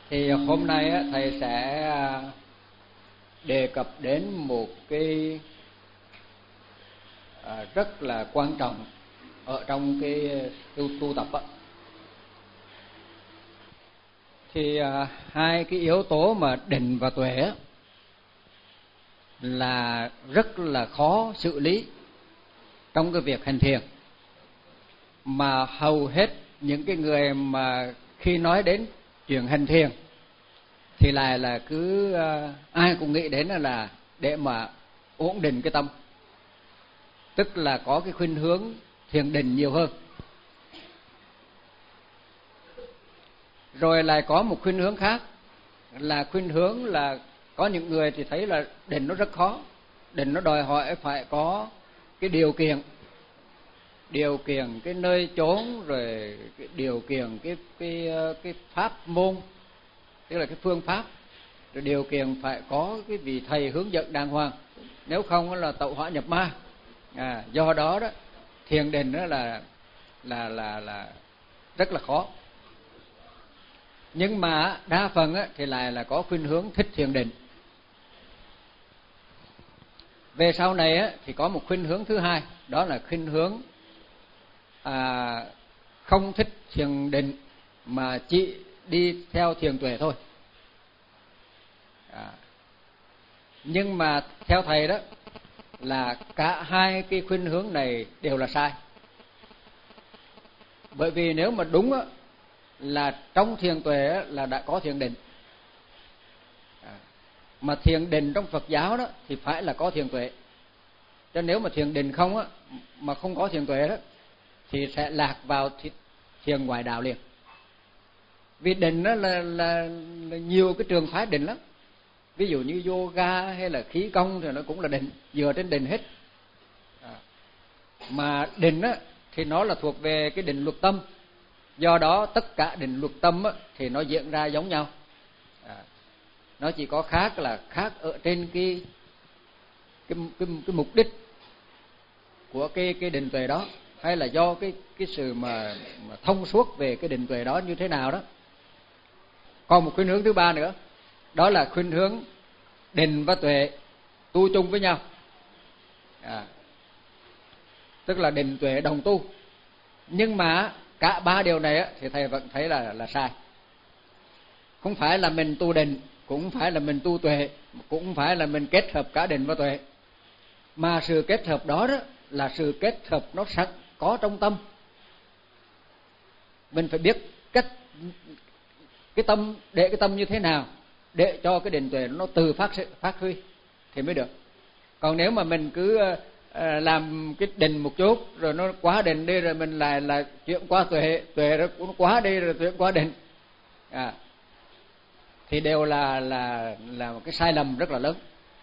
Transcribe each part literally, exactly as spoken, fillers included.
Thì hôm nay á, thầy sẽ đề cập đến một cái à, rất là quan trọng ở trong cái tu, tu tập á. Thì à, hai cái yếu tố mà định và tuệ á, là rất là khó xử lý trong cái việc hành thiền, mà hầu hết những cái người mà khi nói đến chuyện hành thiền thì lại là cứ uh, ai cũng nghĩ đến là để mà ổn định cái tâm, tức là có cái khuynh hướng thiền định nhiều hơn. Rồi lại có một khuynh hướng khác là khuynh hướng là có những người thì thấy là định nó rất khó, định nó đòi hỏi phải có cái điều kiện, điều kiện cái nơi chốn, rồi cái điều kiện cái cái cái pháp môn, tức là cái phương pháp, rồi điều kiện phải có cái vị thầy hướng dẫn đàng hoàng, nếu không là tẩu hỏa nhập ma. À, do đó đó thiền định đó là là là là rất là khó. Nhưng mà đa phần á, thì lại là có khuynh hướng thích thiền định. Về sau này á, thì có một khuynh hướng thứ hai, đó là khuynh hướng à, không thích thiền định mà chỉ đi theo thiền tuệ thôi. À, nhưng mà theo thầy đó là cả hai cái khuynh hướng này đều là sai. Bởi vì nếu mà đúng á, là trong thiền tuệ á, là đã có thiền định. À, mà thiền định trong Phật giáo đó thì phải là có thiền tuệ. Cho nếu mà thiền định không á, mà không có thiền tuệ đó thì sẽ lạc vào thiền ngoại đạo liền. Vì định đó là, là, là nhiều cái trường phái định lắm. Ví dụ như yoga hay là khí công thì nó cũng là định, dựa trên định hết. À, mà định á, thì nó là thuộc về cái định luật tâm. Do đó tất cả định luật tâm á, thì nó diễn ra giống nhau. À, nó chỉ có khác là khác ở trên cái cái cái, cái mục đích của cái cái định tuệ đó, hay là do cái cái sự mà, mà thông suốt về cái định tuệ đó như thế nào đó. Còn một khuynh hướng thứ ba nữa, đó là khuynh hướng định và tuệ tu chung với nhau. À, tức là định tuệ đồng tu. Nhưng mà cả ba điều này á, thì thầy vẫn thấy là là sai. Không phải là mình tu định, cũng không phải là mình tu tuệ, cũng không phải là mình kết hợp cả định và tuệ, mà sự kết hợp đó, đó là sự kết hợp nó sẵn có trong tâm. Mình phải biết cách cái tâm, để cái tâm như thế nào để cho cái định tuệ nó từ phát phát huy thì mới được. Còn nếu mà mình cứ uh, làm cái định một chút rồi nó quá định đi, rồi mình lại là chuyển qua tuệ, tuệ nó cũng quá đi rồi chuyển qua định, à, thì đều là là là một cái sai lầm rất là lớn.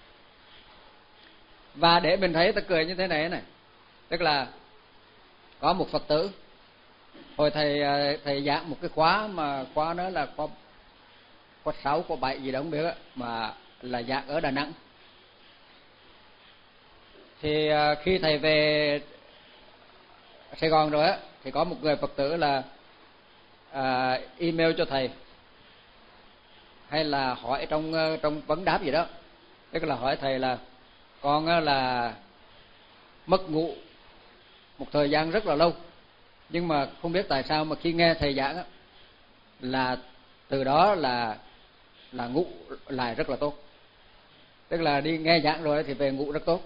Và để mình thấy ta cười như thế này này, tức là có một Phật tử, hồi thầy thầy giảng một cái khóa mà khóa đó là khóa khóa sáu, khóa bảy gì đó không biết á, mà là giảng ở Đà Nẵng. Thì khi thầy về Sài Gòn rồi á, thì có một người Phật tử là à, email cho thầy, hay là hỏi trong trong vấn đáp gì đó, tức là hỏi thầy là con là mất ngủ một thời gian rất là lâu, nhưng mà không biết tại sao mà khi nghe thầy giảng á, là từ đó là là ngủ lại rất là tốt. Tức là đi nghe giảng rồi thì về ngủ rất tốt.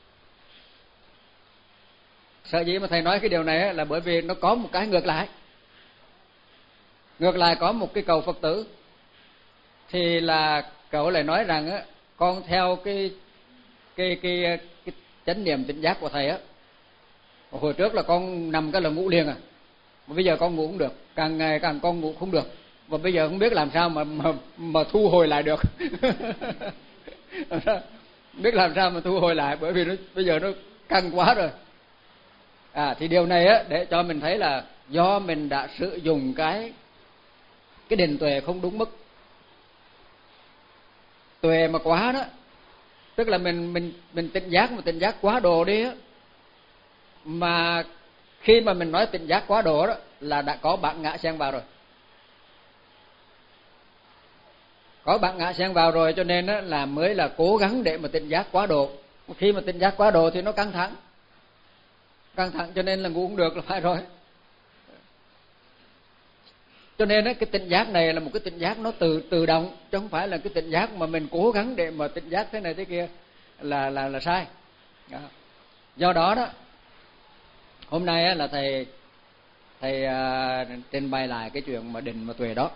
Sở dĩ mà thầy nói cái điều này là bởi vì nó có một cái ngược lại. Ngược lại có một cái cậu Phật tử, thì là cậu lại nói rằng á, con theo cái cái cái cái chánh niệm tỉnh giác của thầy á, hồi trước là con nằm cái là ngủ liền à, mà bây giờ con ngủ không được, càng ngày càng con ngủ không được, và bây giờ không biết làm sao mà mà, mà thu hồi lại được. Biết làm sao mà thu hồi lại, bởi vì nó bây giờ nó căng quá rồi. À, thì điều này á, để cho mình thấy là do mình đã sử dụng cái cái định tuệ không đúng mức. Tuệ mà quá đó, tức là mình mình mình tỉnh giác mà tỉnh giác quá độ đi á, mà khi mà mình nói tỉnh giác quá độ đó là đã có bản ngã xen vào rồi. có bản ngã xen vào rồi, cho nên là mới là cố gắng để mà tỉnh giác quá độ. Khi mà tỉnh giác quá độ thì nó căng thẳng, căng thẳng cho nên là ngủ không được là phải rồi. Cho nên cái tỉnh giác này là một cái tỉnh giác nó tự tự động, chứ không phải là cái tỉnh giác mà mình cố gắng để mà tỉnh giác thế này thế kia là là là sai. Đó. Do đó đó, hôm nay là thầy thầy uh, trình bày lại cái chuyện mà định và tuệ đó.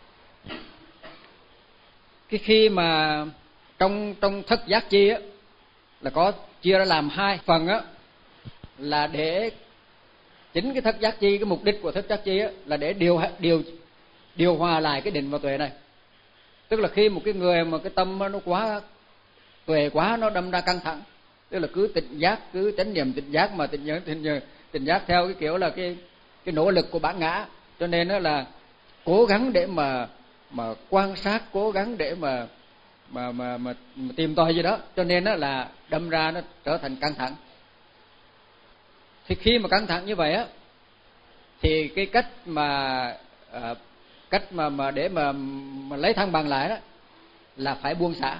Cái khi mà trong trong thất giác chi á là có chia ra làm hai phần á, là để chính cái thất giác chi, cái mục đích của thất giác chi á là để điều điều điều hòa lại cái định và tuệ này. Tức là khi một cái người mà cái tâm nó quá tuệ quá, nó đâm ra căng thẳng, tức là cứ tỉnh giác, cứ chánh niệm tỉnh giác mà tỉnh nhớ tỉnh, tỉnh giác theo cái kiểu là cái cái nỗ lực của bản ngã, cho nên nó là cố gắng để mà mà quan sát, cố gắng để mà mà mà, mà, mà tìm tòi gì đó, cho nên nó là đâm ra nó trở thành căng thẳng. Thì khi mà căng thẳng như vậy á, thì cái cách mà à, cách mà mà để mà, mà lấy thăng bằng lại đó là phải buông xả.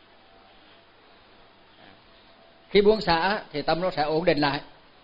Khi buông xả thì tâm nó sẽ ổn định lại.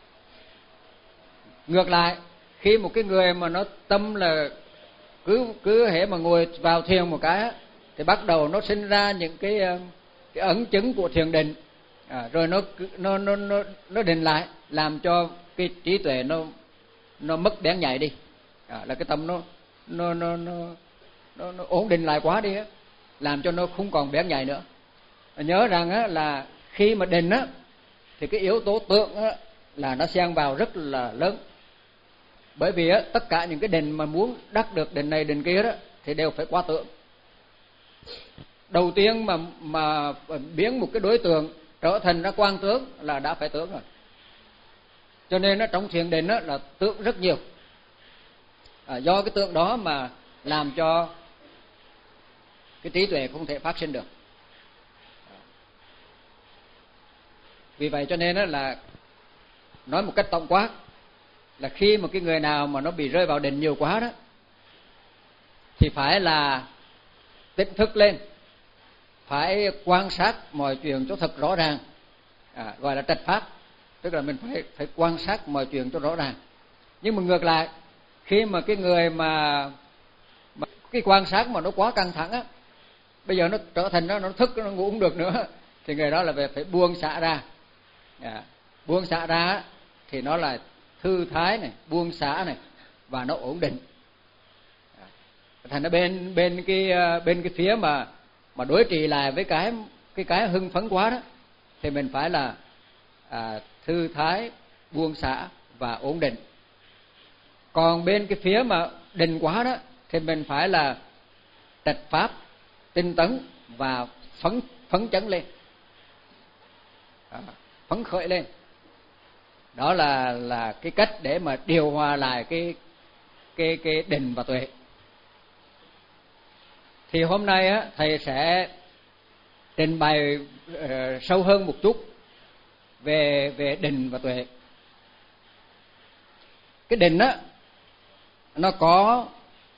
Ngược lại, khi một cái người mà nó tâm là cứ cứ hễ mà ngồi vào thiền một cái thì bắt đầu nó sinh ra những cái cái ấn chứng của thiền định, à, rồi nó nó nó nó nó định lại, làm cho cái trí tuệ nó nó mất bén nhạy đi, à, là cái tâm nó nó nó nó nó, nó ổn định lại quá đi á, làm cho nó không còn bén nhạy nữa. Nhớ rằng á là khi mà định á thì cái yếu tố tượng á là nó xen vào rất là lớn. Bởi vì á, tất cả những cái định mà muốn đắc được định này định kia đó thì đều phải qua tượng. Đầu tiên mà mà biến một cái đối tượng trở thành ra quang tướng là đã phải tướng rồi. Cho nên nó trong thiền định đó là tượng rất nhiều. À, do cái tượng đó mà làm cho cái trí tuệ không thể phát sinh được. Vì vậy cho nên đó là nói một cách tổng quát là khi mà cái người nào mà nó bị rơi vào định nhiều quá đó thì phải là tỉnh thức lên, phải quan sát mọi chuyện cho thật rõ ràng, à, gọi là trạch pháp, tức là mình phải phải quan sát mọi chuyện cho rõ ràng. Nhưng mà ngược lại, khi mà cái người mà, mà cái quan sát mà nó quá căng thẳng á, bây giờ nó trở thành nó nó thức, nó ngủ không được nữa, thì người đó là về phải buông xả ra. À, buông xả ra thì nó là thư thái này, buông xả này, và nó ổn định. À, thành ra bên bên cái bên cái phía mà mà đối trị lại với cái cái cái hưng phấn quá đó thì mình phải là à, thư thái, buông xả và ổn định. Còn bên cái phía mà định quá đó thì mình phải là trạch pháp, tinh tấn và phấn phấn chấn lên, à, phấn khởi lên. Đó là là cái cách để mà điều hòa lại cái cái cái định và tuệ. Thì hôm nay á thầy sẽ trình bày uh, sâu hơn một chút về về định và tuệ. Cái định á nó có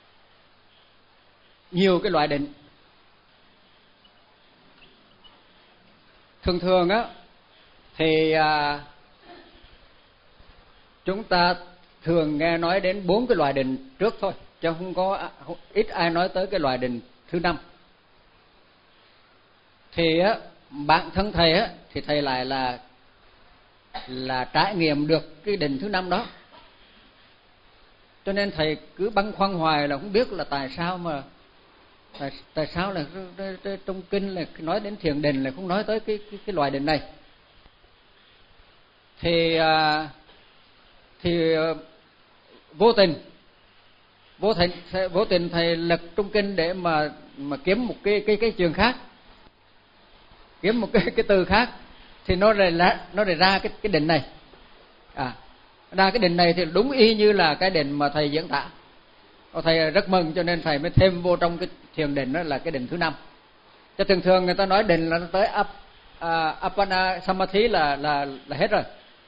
nhiều cái loại định. Thường thường á thì uh, chúng ta thường nghe nói đến bốn cái loại định trước thôi, chứ không có ít ai nói tới cái loại định thứ năm. Thì á, bản thân thầy á, thì thầy lại là là trải nghiệm được cái định thứ năm đó. Cho nên thầy cứ băn khoăn hoài là không biết là tại sao mà tại, tại sao là trong kinh là nói đến thiền định là không nói tới cái cái, cái loại định này. Thì à, thì vô tình vô tình vô tình thầy lật trong kinh để mà mà kiếm một cái cái cái trường khác, kiếm một cái cái từ khác, thì nó lại nó lại ra cái cái định này. À, ra cái định này thì đúng y như là cái định mà thầy diễn tả. Thầy rất mừng, cho nên thầy mới thêm vô trong cái thiền định đó là cái định thứ năm. Cho thường thường người ta nói định là nó tới up, uh, Appana Samadhi là là là hết rồi.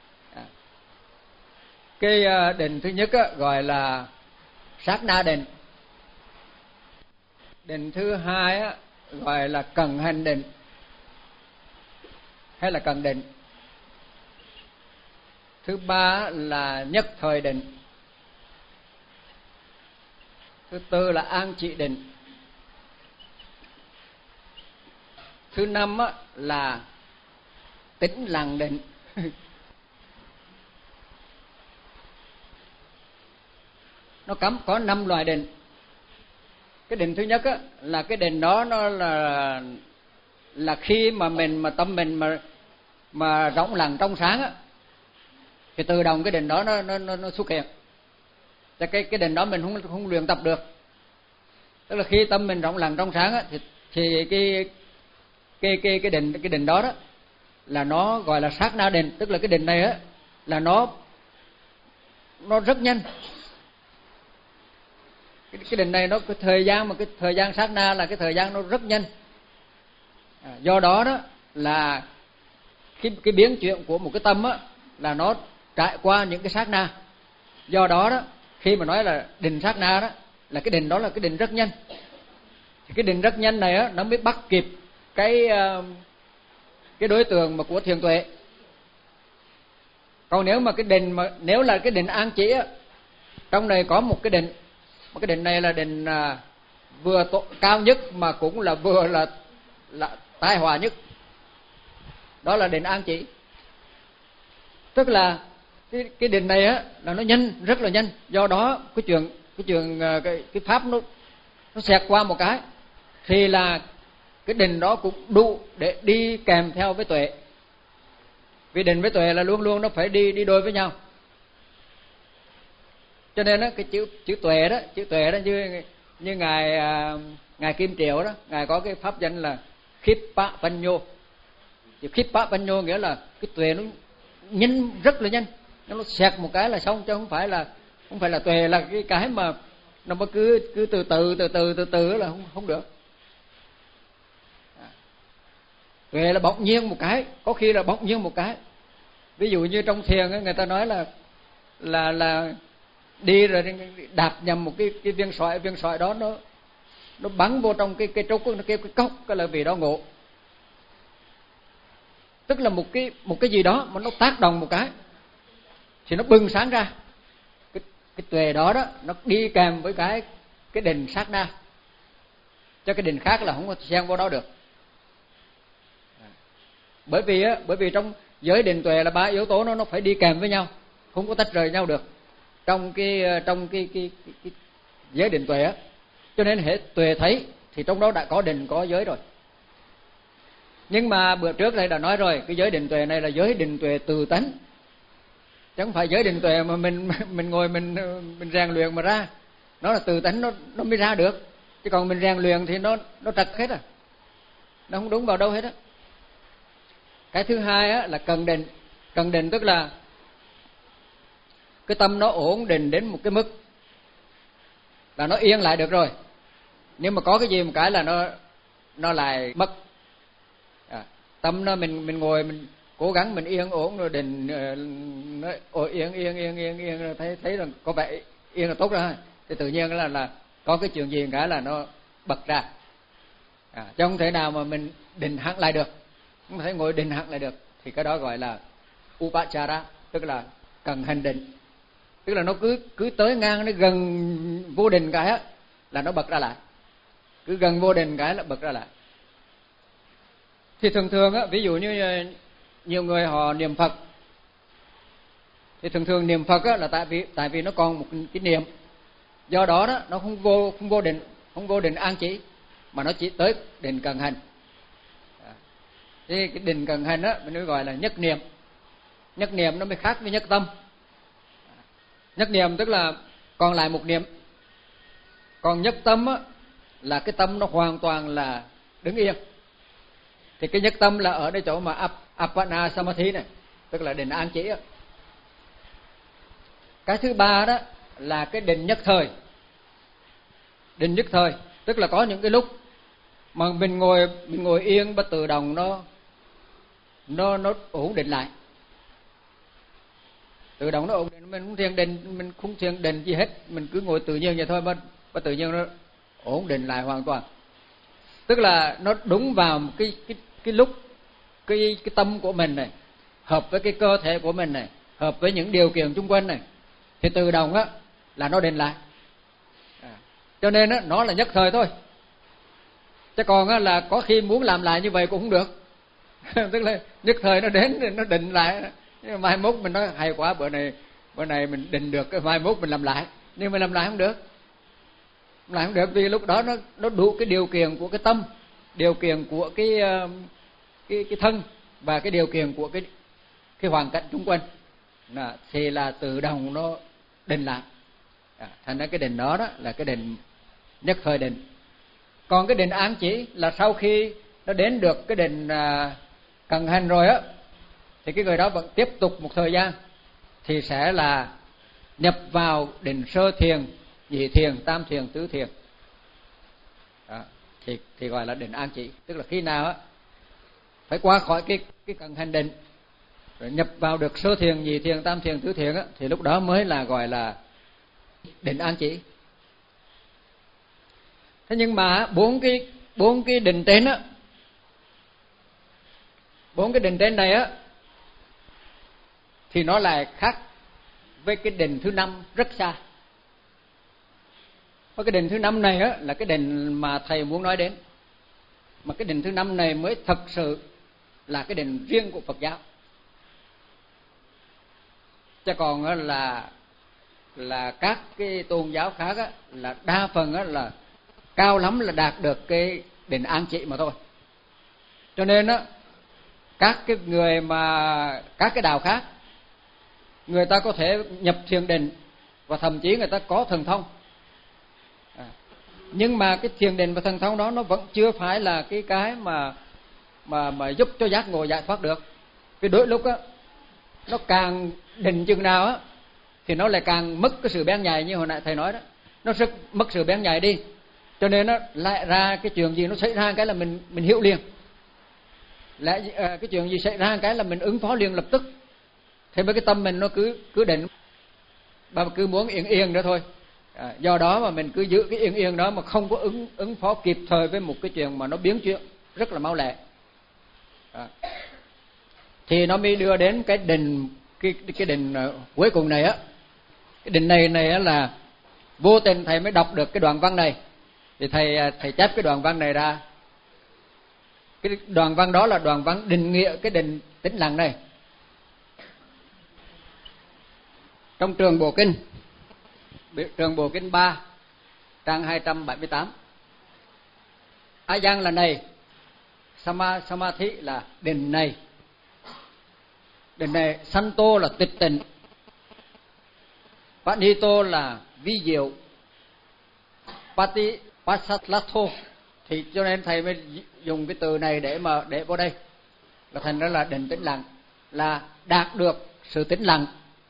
Cái định thứ nhất á, gọi là sát na định. Định thứ hai á, gọi là cần hành định hay là cần định. Thứ ba là nhất thời định. Thứ tư là an trị định. Thứ năm á, là tĩnh lặng định. Nó cấm có năm loại định. Cái định thứ nhất á, là cái định đó nó là là khi mà mình mà tâm mình mà mà rỗng lặng trong sáng á, thì tự động cái định đó nó nó nó, nó xuất hiện. Thì cái cái định đó mình không không luyện tập được. Tức là khi tâm mình rỗng lặng trong sáng á, thì thì cái cái cái cái định cái định đó đó là nó gọi là sát na định. Tức là cái định này á là nó nó rất nhanh. Cái, cái định này nó cái thời gian mà cái thời gian sát na là cái thời gian nó rất nhanh. À, do đó đó là cái cái biến chuyển của một cái tâm á là nó trải qua những cái sát na. Do đó đó khi mà nói là định sát na đó là cái định đó là cái định rất nhanh. Thì cái định rất nhanh này á nó mới bắt kịp cái cái đối tượng mà của thiền tuệ. Còn nếu mà cái định mà nếu là cái định an chỉ á, trong này có một cái định, một cái định này là định à, vừa tổ, cao nhất mà cũng là vừa là là tai họa nhất. Đó là định an chỉ. Tức là cái cái định này á là nó nhanh, rất là nhanh. Do đó cái chuyện cái chuyện cái cái pháp nó nó xẹt qua một cái thì là cái định đó cũng đủ để đi kèm theo với tuệ. Vì định với tuệ là luôn luôn nó phải đi đi đôi với nhau. Cho nên đó, cái chữ chữ tuệ đó, chữ tuệ đó như như ngài à, ngài Kim Triệu đó, ngài có cái pháp danh là Khippa Panyo. Chữ Khippa Panyo nghĩa là cái tuệ nó nhanh, rất là nhanh, nó xẹt một cái là xong, chứ không phải là không phải là tuệ là cái cái mà nó mà cứ cứ từ từ từ từ từ từ là không không được. Tuệ là bỗng nhiên một cái, có khi là bỗng nhiên một cái. Ví dụ như trong thiền ấy, người ta nói là là là đi rồi đạp nhầm một cái cái viên sỏi, viên sỏi đó nó nó bắn vô trong cái cái trúc, nó kêu cái cốc, cái là vì đó ngộ. Tức là một cái một cái gì đó mà nó tác động một cái thì nó bừng sáng ra. Cái cái tuệ đó đó nó đi kèm với cái cái định sát na. Cho cái định khác là không có xen vô đó được. Bởi vì á, bởi vì trong giới định tuệ là ba yếu tố nó nó phải đi kèm với nhau, không có tách rời nhau được. Trong cái trong cái cái, cái, cái giới định tuệ á, cho nên hệ tuệ thấy thì trong đó đã có định có giới rồi. Nhưng mà bữa trước đây đã nói rồi, cái giới định tuệ này là giới định tuệ từ tánh, chứ không phải giới định tuệ mà mình mình ngồi mình mình rèn luyện mà ra. Nó là từ tánh, nó nó mới ra được. Chứ còn mình rèn luyện thì nó nó trật hết à, nó không đúng vào đâu hết á. Cái thứ hai á là cần định. Cần định tức là cái tâm nó ổn định đến một cái mức là nó yên lại được rồi. Nhưng mà có cái gì một cái là nó nó lại mất. À, tâm nó mình mình ngồi mình cố gắng mình yên ổn rồi định nó ôi yên yên yên yên yên rồi thấy thấy là có vẻ yên là tốt rồi, thì tự nhiên là là có cái chuyện gì một cái là nó bật ra. À, chứ không thể nào mà mình định hẳn lại được, không thể ngồi định hẳn lại được, thì cái đó gọi là upachara, tức là cần hành định. Tức là nó cứ cứ tới ngang, nó gần vô định cái á là nó bật ra lại, cứ gần vô định cái là bật ra lại. Thì thường thường á, ví dụ như nhiều người họ niệm Phật, thì thường thường niệm Phật á là tại vì tại vì nó còn một cái niệm, do đó đó nó không vô không vô định, không vô định an chỉ, mà nó chỉ tới định cần hành. Thì cái định cần hành á mình nói gọi là nhất niệm. Nhất niệm nó mới khác với nhất tâm. Nhất niệm tức là còn lại một niệm. Còn nhất tâm á là cái tâm nó hoàn toàn là đứng yên. Thì cái nhất tâm là ở đây chỗ mà Appana Samadhi này, tức là định an chỉ á. Cái thứ ba đó là cái định nhất thời. Định nhất thời tức là có những cái lúc mà mình ngồi mình ngồi yên, bất tự động nó nó nó ổn định lại, tự động nó ổn định, mình không thiền định, mình không thiền định gì hết, mình cứ ngồi tự nhiên vậy thôi, bất, bất tự nhiên nó ổn định lại hoàn toàn. tức là nó đúng vào một cái cái cái lúc cái cái tâm của mình này hợp với cái cơ thể của mình này, hợp với những điều kiện xung quanh này, thì tự động á là nó định lại. À, cho nên á nó là nhất thời thôi. Chứ còn á là có khi muốn làm lại như vậy cũng không được. Tức là nhất thời nó đến thì nó định lại, nhưng mà mai mốt mình nói hay quá, bữa này bữa này mình định được, cái mai mốt mình làm lại, nhưng mà làm lại không được. Làm không được vì lúc đó nó nó đủ cái điều kiện của cái tâm, điều kiện của cái cái cái thân và cái điều kiện của cái cái hoàn cảnh xung quanh, là thì là tự động nó định lại. À, thành ra cái định đó đó là cái định nhất thời định. Còn cái định ám chỉ là sau khi nó đến được cái định à, cận hành rồi á, thì cái người đó vẫn tiếp tục một thời gian thì sẽ là nhập vào định sơ thiền, nhị thiền, tam thiền, tứ thiền. Đó, thì thì gọi là định an chỉ. Tức là khi nào á phải qua khỏi cái cái cận hành định rồi nhập vào được sơ thiền, nhị thiền, tam thiền, tứ thiền á, thì lúc đó mới là gọi là định an chỉ. Thế nhưng mà bốn cái bốn cái định trên á, bốn cái định trên này á thì nó lại khác với cái định thứ năm rất xa. Và cái định thứ năm này á là cái định mà thầy muốn nói đến, mà cái định thứ năm này mới thật sự là cái định riêng của Phật giáo. Chứ còn á là là các cái tôn giáo khác á là đa phần á là cao lắm là đạt được cái định an chỉ mà thôi. Cho nên á các cái người mà các cái đạo khác, người ta có thể nhập thiền định và thậm chí người ta có thần thông. À, nhưng mà cái thiền định và thần thông đó nó vẫn chưa phải là cái cái mà mà mà giúp cho giác ngộ giải thoát được. Vì đôi lúc á nó càng định chừng nào á thì nó lại càng mất cái sự bén nhạy, như hồi nãy thầy nói đó, nó rất mất sự bén nhạy đi. Cho nên nó lại ra cái chuyện gì nó xảy ra cái là mình mình hiểu liền. Lại à, cái chuyện gì xảy ra cái là mình ứng phó liền lập tức. Thế với cái tâm mình nó cứ cứ định và cứ muốn yên yên đó thôi. À, do đó mà mình cứ giữ cái yên yên đó mà không có ứng ứng phó kịp thời với một cái chuyện mà nó biến chuyển rất là mau lẹ. À, thì nó mới đưa đến cái định cái cái định uh, cuối cùng này á. Cái định này này á là vô tình thầy mới đọc được cái đoạn văn này, thì thầy thầy chép cái đoạn văn này ra. Cái đoạn văn đó là đoạn văn định nghĩa cái định tĩnh lặng này. Trong Trường Bộ Kinh, Trường Bộ Kinh ba, trang hai trăm bảy mươi tám. A Giang là này, Sama Samadhi là định này. Định này, Santo là tịch tịnh, Panito là vi diệu, Pati Pasatlatho, thì cho nên thầy mới dùng cái từ này để mà để vào đây. Là thành ra là định tĩnh lặng, là đạt được sự tĩnh lặng.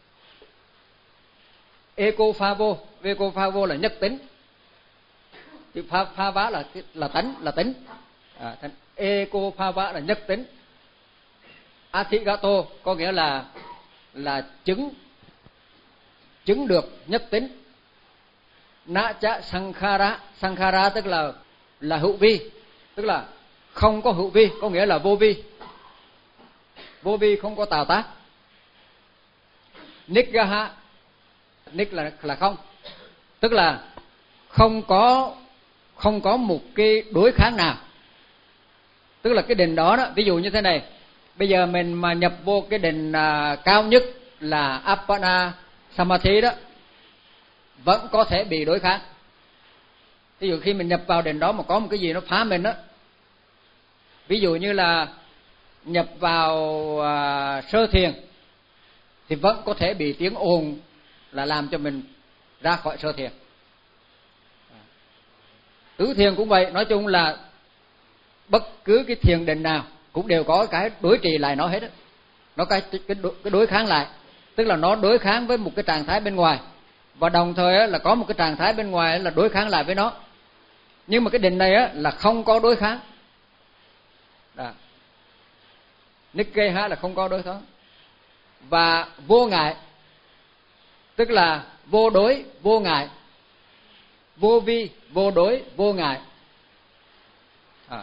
Ecofavo, Ecofavo là nhất tính. Chữ pha, pha vá là là tánh, là tính. À, thành Ecofava là nhất tính. Athigato có nghĩa là là chứng chứng được nhất tính. Nacha Sankhara, Sankhara tức là là hữu vi, tức là không có hữu vi, có nghĩa là vô vi. Vô vi không có tạo tác. Nigaha, nik là là không, tức là không có không có một cái đối kháng nào. Tức là cái định đó đó, ví dụ như thế này, bây giờ mình mà nhập vô cái định à, cao nhất là Appana Samadhi đó, vẫn có thể bị đối kháng. Ví dụ khi mình nhập vào định đó mà có một cái gì nó phá mình đó, ví dụ như là nhập vào à, sơ thiền thì vẫn có thể bị tiếng ồn là làm cho mình ra khỏi sơ thiền. Tứ thiền cũng vậy, nói chung là bất cứ cái thiền định nào cũng đều có cái đối trị lại nó hết đó. Nó cái cái đối, cái đối kháng lại, tức là nó đối kháng với một cái trạng thái bên ngoài, và đồng thời là có một cái trạng thái bên ngoài là đối kháng lại với nó. Nhưng mà cái định này á là không có đối kháng. Đó. Nikkeha là không có đối kháng. Và vô ngại, tức là vô đối, vô ngại. Vô vi, vô đối, vô ngại. À.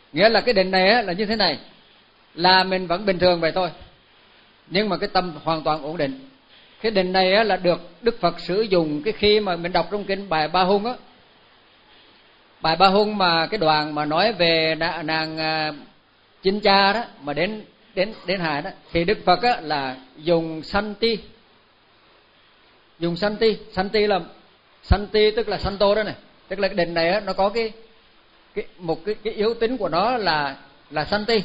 Nghĩa là cái định này là như thế này, là mình vẫn bình thường vậy thôi, nhưng mà cái tâm hoàn toàn ổn định. Cái định này là được Đức Phật sử dụng cái khi mà mình đọc trong kinh bài Ba Hung á, bài Ba Hung mà cái đoạn mà nói về nàng, nàng Chinh Cha đó mà đến đến đến hại đó, thì Đức Phật á là dùng Santi, dùng Santi, Santi là Santi tức là Santo đó này, tức là cái định này á, nó có cái cái một cái cái yếu tính của nó là là Santi.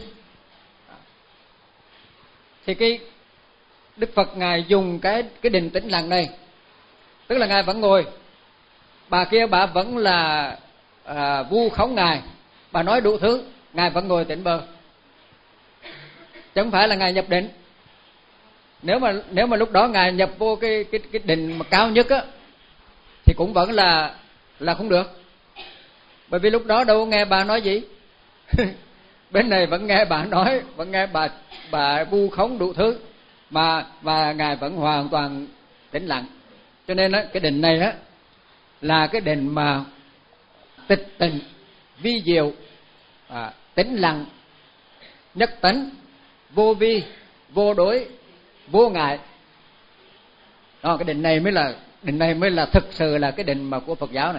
Thì cái Đức Phật ngài dùng cái cái định tĩnh lặng này, tức là ngài vẫn ngồi, bà kia bà vẫn là à, vu khống ngài, bà nói đủ thứ, ngài vẫn ngồi tĩnh bơ, chứ không phải là ngài nhập định. Nếu mà nếu mà lúc đó ngài nhập vô cái cái cái định mà cao nhất á, thì cũng vẫn là là không được, bởi vì lúc đó đâu nghe bà nói gì. Bên này vẫn nghe bà nói, vẫn nghe bà bà vu khống đủ thứ, mà mà ngài vẫn hoàn toàn tĩnh lặng. Cho nên á, cái định này á là cái định mà tịch tịnh, vi diệu, à, tĩnh lặng, nhất tánh, vô vi, vô đối, vô ngại. Đó, cái định này mới là định này mới là thực sự là cái định mà của Phật giáo này.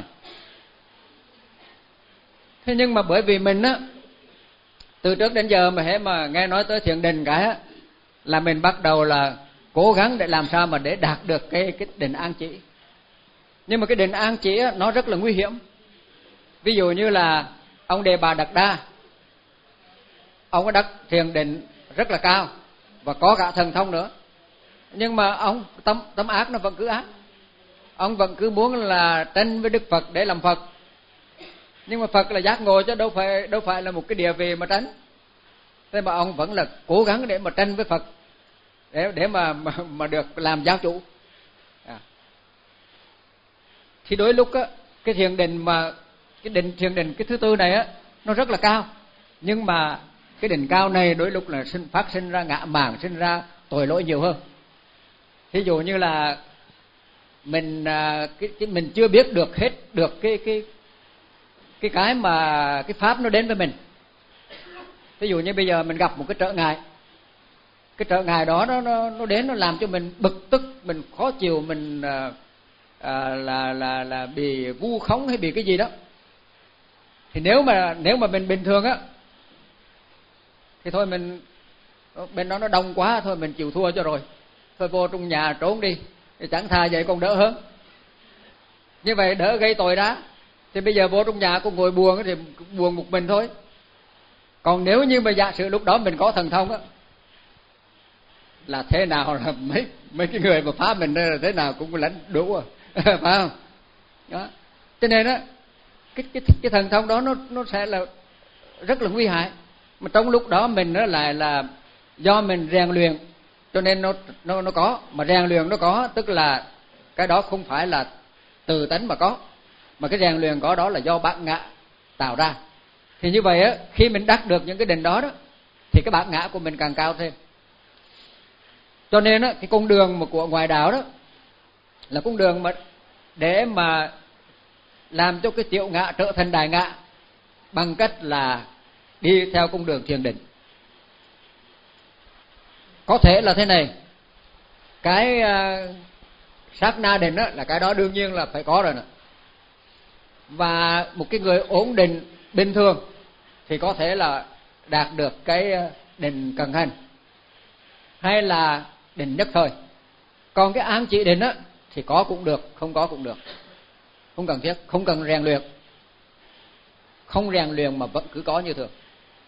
Thế nhưng mà bởi vì mình á, từ trước đến giờ mà hễ mà nghe nói tới thiền định cái á, là mình bắt đầu là cố gắng để làm sao mà để đạt được cái cái định an chỉ. Nhưng mà cái định an chỉ á, nó rất là nguy hiểm. Ví dụ như là ông Đề Bà Đạt Đa, ông có đắc thiền định rất là cao và có cả thần thông nữa, nhưng mà ông tâm tâm ác nó vẫn cứ ác, ông vẫn cứ muốn là tranh với Đức Phật để làm Phật. Nhưng mà Phật là giác ngộ chứ đâu phải đâu phải là một cái địa vị mà tranh. Thế mà ông vẫn là cố gắng để mà tranh với Phật, để để mà mà, mà được làm giáo chủ. À. Thì đôi lúc á, cái thiền định mà cái định thiền định cái thứ tư này á, nó rất là cao, nhưng mà cái định cao này đôi lúc là sinh phát sinh ra ngã mạn, sinh ra tội lỗi nhiều hơn. Ví dụ như là mình cái, cái mình chưa biết được hết được cái cái cái cái mà cái pháp nó đến với mình. Ví dụ như bây giờ mình gặp một cái trở ngại, cái trở ngại đó nó nó nó đến nó làm cho mình bực tức, mình khó chịu, mình à, à, là là là bị vu khống hay bị cái gì đó. Thì nếu mà nếu mà mình bình thường á, thì thôi mình bên đó nó đông quá, thôi mình chịu thua cho rồi, thôi vô trong nhà trốn đi, thì chẳng thà vậy còn đỡ hơn. Như vậy đỡ gây tội đó. Thì bây giờ vô trong nhà cũng ngồi buồn thì buồn một mình thôi. Còn nếu như mà giả sử lúc đó mình có thần thông á, là thế nào là mấy mấy cái người mà phá mình là thế nào cũng lãnh đủ à. Phải không? Đó. Cho nên á, cái cái cái thần thông đó nó nó sẽ là rất là nguy hại. Mà trong lúc đó mình nó lại là do mình rèn luyện, cho nên nó nó nó có, mà rèn luyện nó có, tức là cái đó không phải là từ tánh mà có, mà cái rèn luyện có đó là do bản ngã tạo ra. Thì như vậy á, khi mình đắc được những cái định đó đó, thì cái bản ngã của mình càng cao thêm. Cho nên á, cái con đường mà của ngoại đạo đó là con đường mà để mà làm cho cái tiểu ngã trở thành đại ngã, bằng cách là đi theo con đường thiền định. Có thể là thế này, cái uh, sát na định đó, là cái đó đương nhiên là phải có rồi nè. Và một cái người ổn định bình thường thì có thể là đạt được cái định cần hành, hay là định nhất thời. Còn cái an chỉ định á thì có cũng được, không có cũng được, không cần thiết, không cần rèn luyện, không rèn luyện mà vẫn cứ có như thường.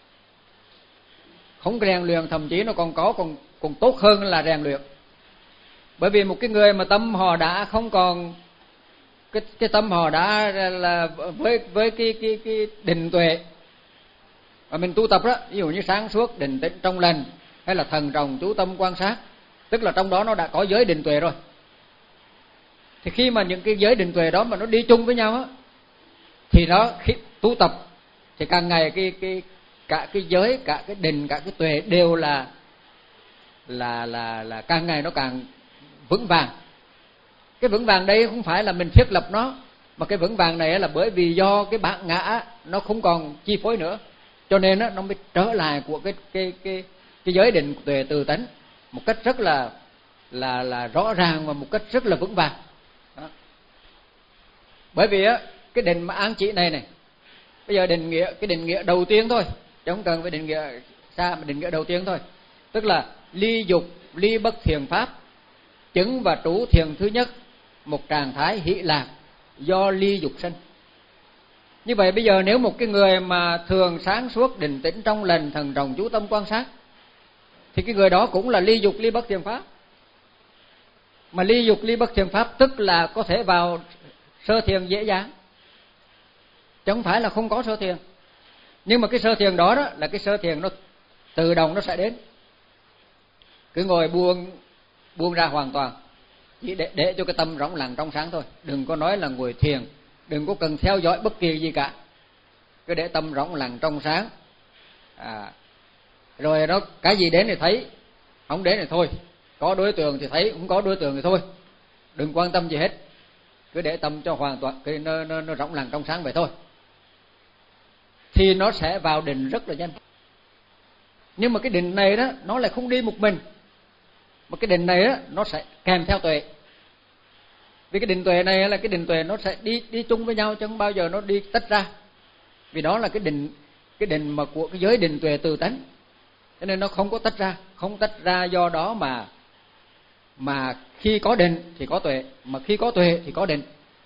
Không rèn luyện thậm chí nó còn có còn còn tốt hơn là rèn luyện. Bởi vì một cái người mà tâm họ đã không còn cái cái tâm họ đã là với với cái cái cái định tuệ mà mình tu tập đó, ví dụ như sáng suốt, định tĩnh, trong lành, hay là thần trọng, chú tâm quan sát, tức là trong đó nó đã có giới định tuệ rồi. Thì khi mà những cái giới định tuệ đó mà nó đi chung với nhau á, thì nó khi tu tập thì càng ngày cái cái cả cái giới, cả cái định, cả cái tuệ đều là là là là càng ngày nó càng vững vàng. Cái vững vàng đây không phải là mình thiết lập nó, mà cái vững vàng này là bởi vì do cái bản ngã nó không còn chi phối nữa. cho nên nó mới trở lại của cái cái cái cái giới định tuệ từ tánh một cách rất là là là rõ ràng và một cách rất là vững vàng. Đó. Bởi vì á cái định mà an chỉ này này, bây giờ định nghĩa cái định nghĩa đầu tiên thôi, chứ không cần phải định nghĩa xa, mà định nghĩa đầu tiên thôi, tức là ly dục ly bất thiện pháp, chứng và trú thiền thứ nhất, một trạng thái hỷ lạc do ly dục sinh. Như vậy bây giờ nếu một cái người mà thường sáng suốt định tĩnh trong lành thần trọng chú tâm quan sát, thì cái người đó cũng là ly dục ly bất thiện pháp. Mà ly dục ly bất thiện pháp tức là có thể vào sơ thiền dễ dàng, chứ không phải là không có sơ thiền. Nhưng mà cái sơ thiền đó, đó là cái sơ thiền nó tự động nó sẽ đến. Cứ ngồi buông buông ra hoàn toàn, chỉ để để cho cái tâm rỗng lặng trong sáng thôi. Đừng có nói là ngồi thiền, đừng có cần theo dõi bất kỳ gì cả, cứ để tâm rỗng lặng trong sáng. À, rồi nó cái gì đến thì thấy, không đến thì thôi. Có đối tượng thì thấy, không có đối tượng thì thôi. Đừng quan tâm gì hết, cứ để tâm cho hoàn toàn cái nó nó, nó rỗng lặng trong sáng vậy thôi. Thì nó sẽ vào định rất là nhanh. Nhưng mà cái định này đó nó lại không đi một mình, mà cái định này đó nó sẽ kèm theo tuệ. Vì cái định tuệ này là cái định tuệ nó sẽ đi đi chung với nhau, chứ không bao giờ nó đi tách ra. Vì đó là cái định cái định mà của cái giới định tuệ từ tánh, cho nên nó không có tách ra, không tách ra. Do đó mà mà khi có định thì có tuệ, mà khi có tuệ thì có định.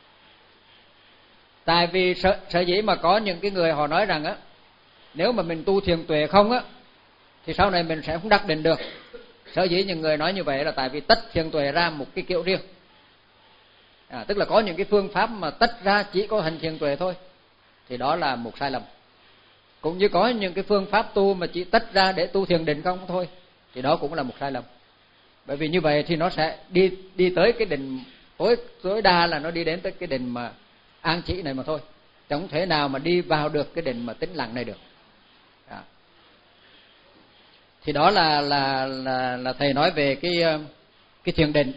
Tại vì sở, sở dĩ mà có những cái người họ nói rằng á, nếu mà mình tu thiền tuệ không á thì sau này mình sẽ không đắc định được. Sở dĩ những người nói như vậy là tại vì tách thiền tuệ ra một cái kiểu riêng. À, tức là có những cái phương pháp mà tách ra chỉ có hành thiền tuệ thôi, thì đó là một sai lầm. Cũng như có những cái phương pháp tu mà chỉ tách ra để tu thiền định không thôi, thì đó cũng là một sai lầm. Bởi vì như vậy thì nó sẽ đi đi tới cái định tối tối đa là nó đi đến tới cái định mà an chỉ này mà thôi, chẳng thể nào mà đi vào được cái định mà tĩnh lặng này được. Đó. Thì đó là là là là thầy nói về cái cái thiền định.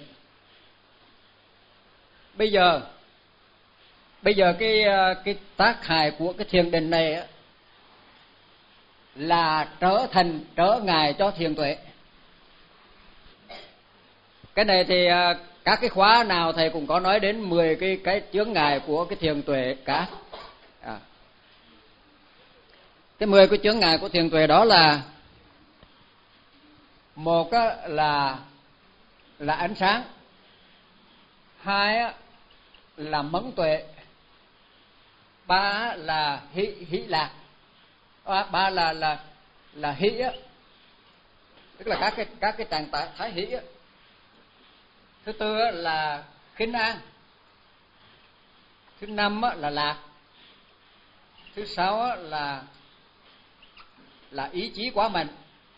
Bây giờ bây giờ cái cái tác hại của cái thiền định này á, là trở thành trở ngại cho thiền tuệ. Cái này thì các cái khóa nào thầy cũng có nói đến mười cái cái chướng ngại của cái thiền tuệ cả. À. Cái mười cái chướng ngại của thiền tuệ đó là: một á, là là ánh sáng, hai á, là mẫn tuệ, ba là hỷ hỷ lạc, à, ba là là là hỷ á, tức là các cái các cái trạng thái hỷ á. Thứ tư á, là khinh an, thứ năm á, là lạc, thứ sáu á, là là ý chí quá mạnh,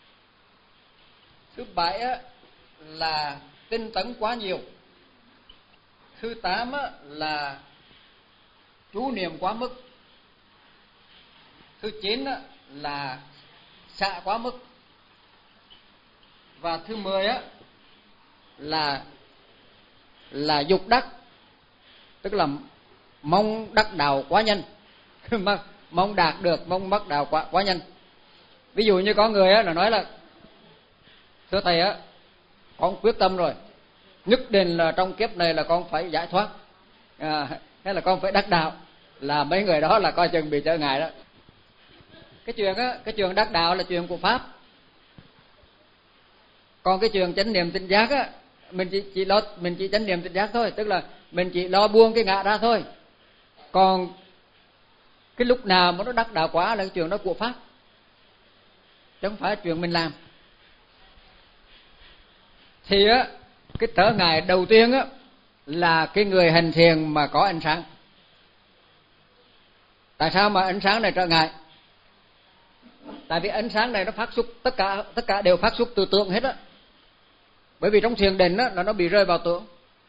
thứ bảy á, là tinh tấn quá nhiều, thứ tám á, là chú niệm quá mức, thứ chín á, là xạ quá mức, và thứ mười á, là là dục đắc, tức là mong đắc đạo quá nhanh, mong đạt được, mong mắc đạo quá quá nhanh. Ví dụ như có người á là nói là: thưa thầy á, con quyết tâm rồi, nhất định là trong kiếp này là con phải giải thoát, à, hay là con phải đắc đạo. Là mấy người đó là coi chừng bị trở ngại đó. Cái chuyện á, cái chuyện đắc đạo là chuyện của pháp. Còn cái chuyện chánh niệm tỉnh giác á, mình chỉ chỉ lo mình chỉ chánh niệm tỉnh giác thôi, tức là mình chỉ lo buông cái ngã ra thôi. Còn cái lúc nào mà nó đắc đạo quá là cái chuyện đó của pháp, chứ không phải chuyện mình làm. Thì á, cái trở ngại đầu tiên á là cái người hành thiền mà có ánh sáng. Tại sao mà ánh sáng này trở ngại? Tại vì ánh sáng này nó phát xuất, tất cả tất cả đều phát xuất từ tưởng hết á. Bởi vì trong thiền định á là nó bị rơi vào tưởng.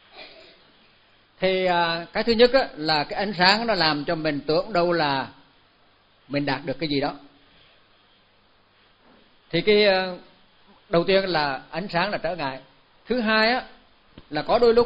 Thì à, cái thứ nhất á là cái ánh sáng nó làm cho mình tưởng đâu là mình đạt được cái gì đó. Thì cái à, đầu tiên là ánh sáng là trở ngại. Thứ hai á là có đôi lúc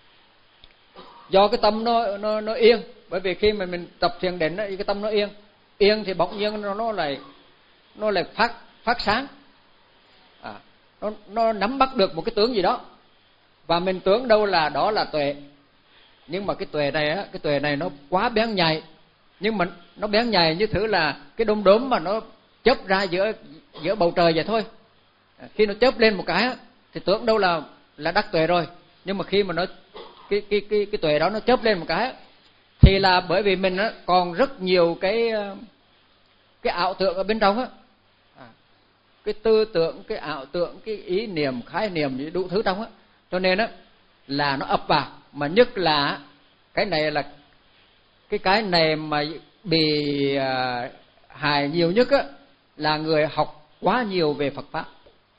do cái tâm nó nó nó yên, bởi vì khi mà mình tập thiền định á, cái tâm nó yên, yên thì bỗng nhiên nó nó lại nó lại phát phát sáng, à, nó nó nắm bắt được một cái tướng gì đó, và mình tưởng đâu là đó là tuệ. Nhưng mà cái tuệ này á, cái tuệ này nó quá bén nhạy, nhưng mà nó bén nhạy như thử là cái đom đóm mà nó chớp ra giữa giữa bầu trời vậy thôi. À, khi nó chớp lên một cái á, thì tưởng đâu là là đắc tuệ rồi, nhưng mà khi mà nó cái cái cái cái tuệ đó nó chớp lên một cái á, thì là bởi vì mình á, còn rất nhiều cái cái ảo tưởng ở bên trong á, à, cái tư tưởng, cái ảo tưởng, cái ý niệm, khái niệm đủ thứ trong á, cho nên á là nó ập vào. Mà nhất là cái này là cái cái này mà bị à, hại nhiều nhất á là người học quá nhiều về Phật pháp.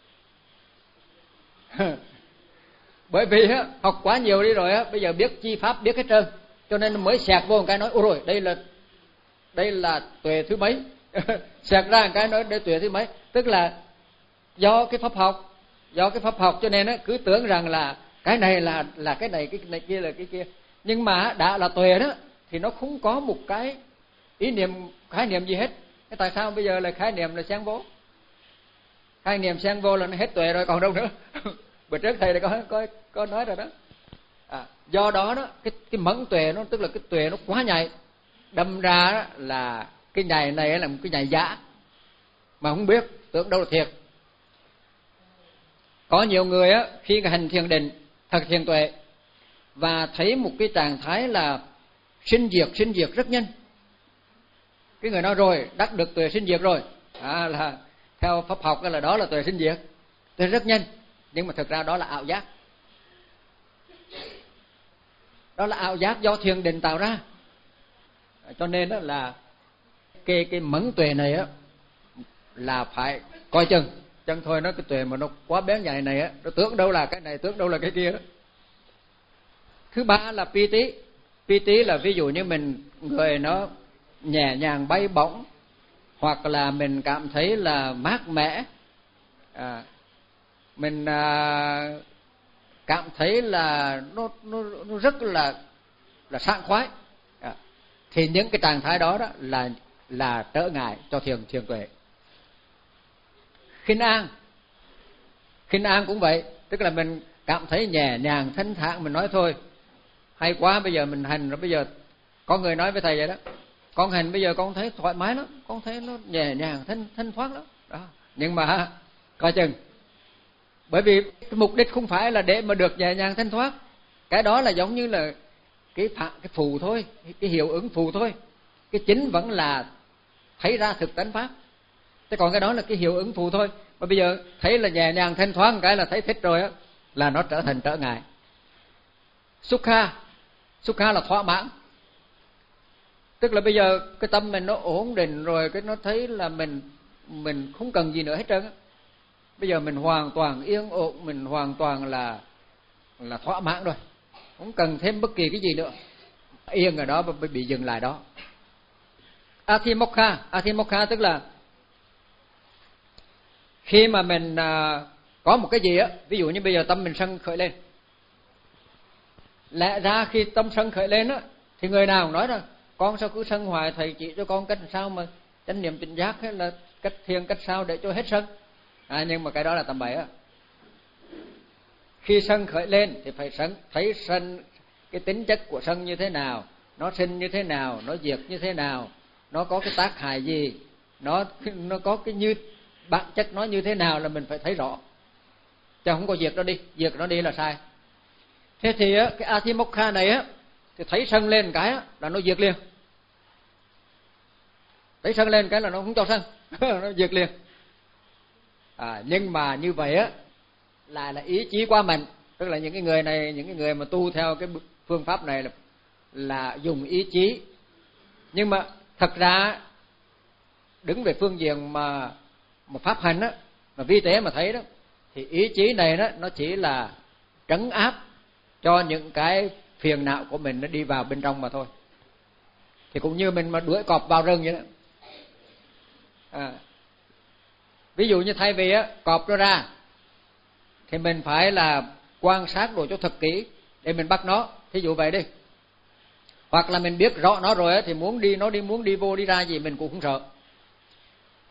Bởi vì á, học quá nhiều đi rồi á, bây giờ biết chi pháp biết hết trơn, cho nên mới xẹt vô một cái nói ôi rồi đây là đây là tuệ thứ mấy. Xẹt ra một cái nói đây tuệ thứ mấy, tức là do cái pháp học, do cái pháp học cho nên á cứ tưởng rằng là cái này là là cái này, cái này kia là cái kia. Nhưng mà đã là tuệ đó thì nó không có một cái ý niệm khái niệm gì hết. Thế tại sao bây giờ là khái niệm là xen vô? Khái niệm xen vô là nó hết tuệ rồi còn đâu nữa. Bữa trước thầy đã có có có nói rồi đó. À, do đó đó cái cái mẫn tuệ nó tức là cái tuệ nó quá nhạy, đâm ra đó là cái nhạy này là một cái nhạy giả mà không biết, tưởng đâu là thiệt. Có nhiều người á khi hành thiền định, thực thiền tuệ và thấy một cái trạng thái là sinh diệt sinh diệt rất nhanh. Cái người nói rồi đắc được tuệ sinh diệt rồi, à, là theo pháp học là đó là tuệ sinh diệt, tuệ rất nhanh. Nhưng mà thực ra đó là ảo giác, đó là ảo giác do thiền định tạo ra. Cho nên đó là cái cái mẫn tuệ này á là phải coi chừng, chẳng thôi nó cái tuệ mà nó quá bén nhạy này á, nó tưởng đâu là cái này, tưởng đâu là cái kia đó. Thứ ba là pi tí. Pi tí là ví dụ như mình người nó nhẹ nhàng bay bổng, hoặc là mình cảm thấy là mát mẻ, à, mình à, cảm thấy là nó nó nó rất là là sảng khoái, à, thì những cái trạng thái đó đó là là trở ngại cho thiền thiền tuệ. Khinh an, khinh an cũng vậy, tức là mình cảm thấy nhẹ nhàng thanh thản, mình nói thôi hay quá, bây giờ mình hành rồi, bây giờ có người nói với thầy vậy đó, con hành bây giờ con thấy thoải mái lắm, con thấy nó nhẹ nhàng thanh thanh thoát lắm đó. Nhưng mà coi chừng, bởi vì cái mục đích không phải là để mà được nhẹ nhàng thanh thoát, cái đó là giống như là cái phản, cái phù thôi, cái hiệu ứng phù thôi, cái chính vẫn là thấy ra thực tánh pháp. Thế còn cái đó là cái hiệu ứng phù thôi. Mà bây giờ thấy là nhẹ nhàng thanh thoát một cái là thấy thích rồi á, là nó trở thành trở ngại. Sukha, sukha là thỏa mãn, tức là bây giờ cái tâm mình nó ổn định rồi, cái nó thấy là mình mình không cần gì nữa hết trơn á. Bây giờ mình hoàn toàn yên ổn, mình hoàn toàn là là thỏa mãn rồi, không cần thêm bất kỳ cái gì nữa, yên ở đó mới bị dừng lại đó. Athimokha, Athimokha tức là khi mà mình à, có một cái gì á, ví dụ như bây giờ tâm mình sân khởi lên, lẽ ra khi tâm sân khởi lên á thì người nào cũng nói rằng con sao cứ sân hoài, thầy chỉ cho con cách sao mà chánh niệm tỉnh giác, hay là cách thiền cách sao để cho hết sân. À, nhưng mà cái đó là tầm bậy á. Khi sân khởi lên thì phải sân, thấy sân, cái tính chất của sân như thế nào, nó sinh như thế nào, nó diệt như thế nào, nó có cái tác hại gì, nó nó có cái như bản chất nó như thế nào là mình phải thấy rõ, chứ không có diệt nó đi, diệt nó đi là sai. Thế thì á, cái Athimokha này á, thì thấy sân lên một cái á, là nó diệt liền. Thấy sân lên một cái là nó không cho sân, nó diệt liền. À, nhưng mà như vậy á là là ý chí quá mạnh, tức là những cái người này, những cái người mà tu theo cái phương pháp này là là dùng ý chí. Nhưng mà thật ra đứng về phương diện mà một pháp hành á, mà vi tế mà thấy đó, thì ý chí này đó nó chỉ là trấn áp cho những cái phiền não của mình nó đi vào bên trong mà thôi. Thì cũng như mình mà đuổi cọp vào rừng vậy đó. À, ví dụ như thay vì á cọp nó ra thì mình phải là quan sát đồ cho thật kỹ để mình bắt nó, thí dụ vậy đi. Hoặc là mình biết rõ nó rồi á thì muốn đi nó đi, muốn đi vô đi ra gì mình cũng không sợ.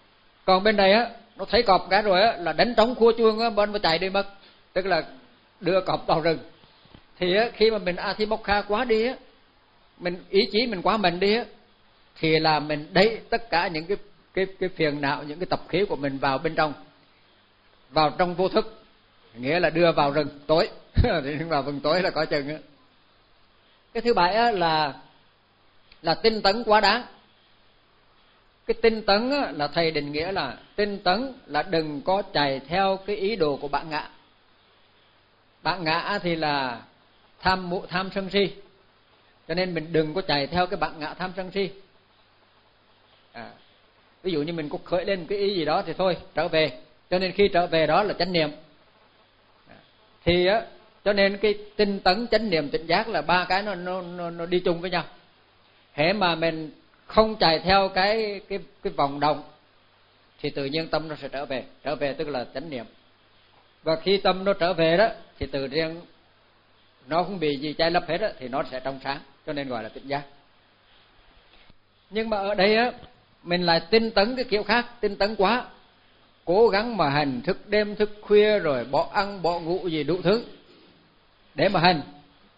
Còn bên này á, nó thấy cọp cái rồi á là đánh trống khua chuông á, bên nó chạy đi mất, tức là đưa cọp vào rừng. Thì á, khi mà mình Athimokha quá đi á, mình ý chí mình quá mạnh đi á, thì là mình đẩy tất cả những cái cái cái phiền não, những cái tập khí của mình vào bên trong, vào trong vô thức, nghĩa là đưa vào rừng tối. Thì vào rừng tối là có chừng á. Cái thứ bảy á là là tinh tấn quá đáng. Cái tinh tấn á, là thầy định nghĩa là tinh tấn là đừng có chạy theo cái ý đồ của bạn ngã. Bạn ngã thì là tham tham sân si, cho nên mình đừng có chạy theo cái bạn ngã tham sân si. À, ví dụ như mình có khởi lên cái ý gì đó thì thôi trở về, cho nên khi trở về đó là chánh niệm. À, thì á, cho nên cái tinh tấn, chánh niệm, tỉnh giác là ba cái nó nó nó, nó đi chung với nhau. Hễ mà mình không chạy theo cái cái cái vòng động thì tự nhiên tâm nó sẽ trở về, trở về tức là chánh niệm. Và khi tâm nó trở về đó thì tự nhiên nó không bị gì che lấp hết đó, thì nó sẽ trong sáng, cho nên gọi là tỉnh giác. Nhưng mà ở đây á, mình lại tinh tấn cái kiểu khác, tinh tấn quá, cố gắng mà hành, thức đêm thức khuya rồi bỏ ăn bỏ ngủ gì đủ thứ để mà hành.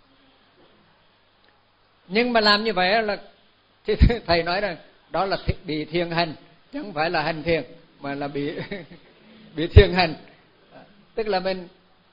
Nhưng mà làm như vậy là thì thầy nói rằng đó là bị thiền hành, chứ không phải là hành thiền, mà là bị bị thiền hành. Tức là mình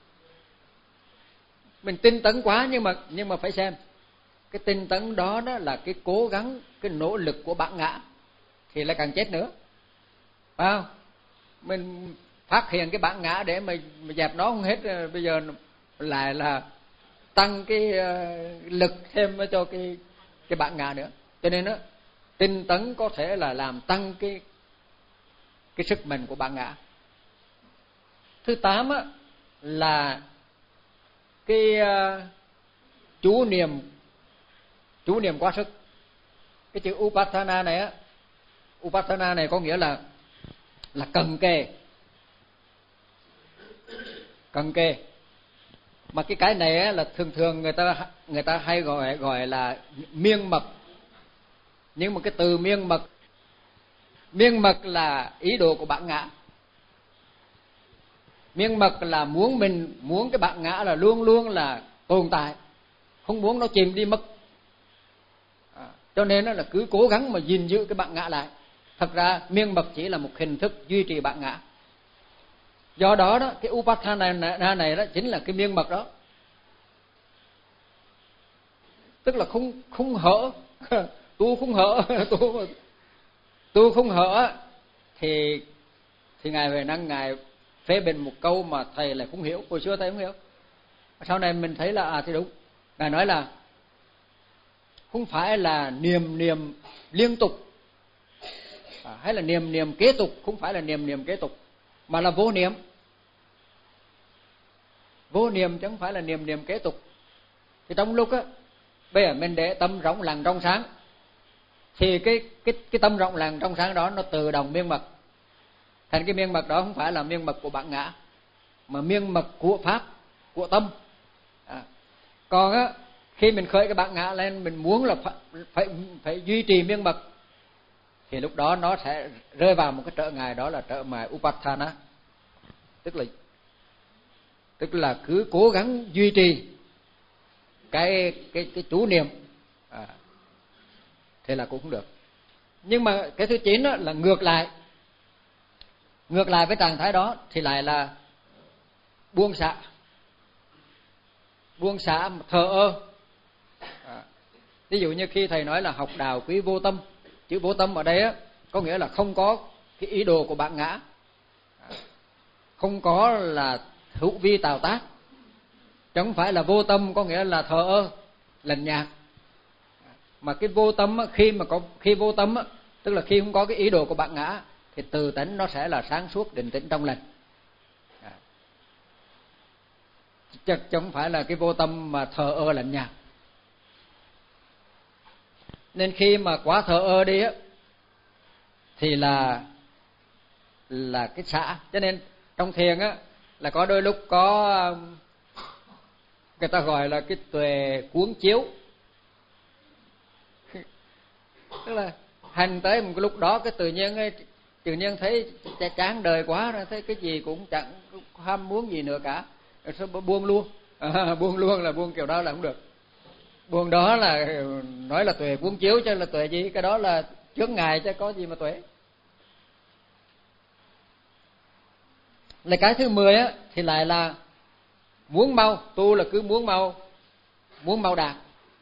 mình tinh tấn quá, nhưng mà nhưng mà phải xem cái tinh tấn đó đó là cái cố gắng, cái nỗ lực của bản ngã thì lại càng chết nữa, phải không? Mình phát hiện cái bản ngã để mà, mà dẹp nó không hết, bây giờ lại là tăng cái uh, lực thêm cho cái cái bản ngã nữa. Cho nên đó, tinh tấn có thể là làm tăng cái cái sức mạnh của bản ngã. Thứ tám á, là cái uh, chú niệm chú niệm quá sức. Cái chữ Upasana này á, Upasana này có nghĩa là là cần kề, cần kề. Mà cái cái này á, là thường thường người ta người ta hay gọi gọi là miên mật. Nhưng mà cái từ miên mật miên mật là ý đồ của bản ngã. Miên mật là muốn mình muốn cái bản ngã là luôn luôn là tồn tại, không muốn nó chìm đi mất. À, cho nên nó là cứ cố gắng mà gìn giữ cái bản ngã lại. Thật ra miên mật chỉ là một hình thức duy trì bản ngã. Do đó đó, cái Upasana này, này, này đó chính là cái miên mật đó. Tức là không không hở, tu không hở, tu tu không hở thì thì ngài về năng ngài phê bình một câu mà thầy lại không hiểu, hồi xưa thầy không hiểu. Sau này mình thấy là à thì đúng. Ngài nói là không phải là niệm niệm liên tục, à, hay là niệm niệm kế tục, không phải là niệm niệm kế tục, mà là vô niệm. Vô niệm chứ không phải là niệm niệm kế tục. Thì trong lúc á, bây giờ mình để tâm rộng lặng trong sáng, thì cái cái cái tâm rộng lặng trong sáng đó nó tự động miên mật. Thành cái miên mật đó không phải là miên mật của bản ngã, mà miên mật của pháp, của tâm. À. Còn á, khi mình khởi cái bản ngã lên, mình muốn là phải, phải phải duy trì miên mật, thì lúc đó nó sẽ rơi vào một cái trở ngại, đó là trở ngại Upasana. Tức là tức là cứ cố gắng duy trì cái cái cái chú niệm, à, thế là cũng không được. Nhưng mà cái thứ chín đó là ngược lại, ngược lại với trạng thái đó thì lại là buông xả, buông xả thờ ơ. À, ví dụ như khi thầy nói là học đạo quý vô tâm, chữ vô tâm ở đây á có nghĩa là không có cái ý đồ của bản ngã, à, không có là hữu vi tạo tác, chứ không phải là vô tâm có nghĩa là thờ ơ lạnh nhạt. Mà cái vô tâm á, khi mà có khi vô tâm á, tức là khi không có cái ý đồ của bản ngã thì từ tánh nó sẽ là sáng suốt, định tĩnh, trong lành. À, chứ không phải là cái vô tâm mà thờ ơ lạnh nhạt. Nên khi mà quá thờ ơ đi á thì là là cái xả. Cho nên trong thiền á là có đôi lúc có người ta gọi là cái tuệ cuốn chiếu. Tức là hành tới một cái lúc đó cái tự nhiên cái, tự nhiên thấy chán đời quá rồi, thấy cái gì cũng chẳng ham muốn gì nữa cả, rồi sao buông luôn. À, buông luôn là buông kiểu đó là không được. Buông đó là nói là tuệ cuốn chiếu chứ là tuệ gì, cái đó là chướng ngại chứ có gì mà tuệ. Là cái thứ mười á thì lại là muốn mau, tu là cứ muốn mau, muốn mau đạt.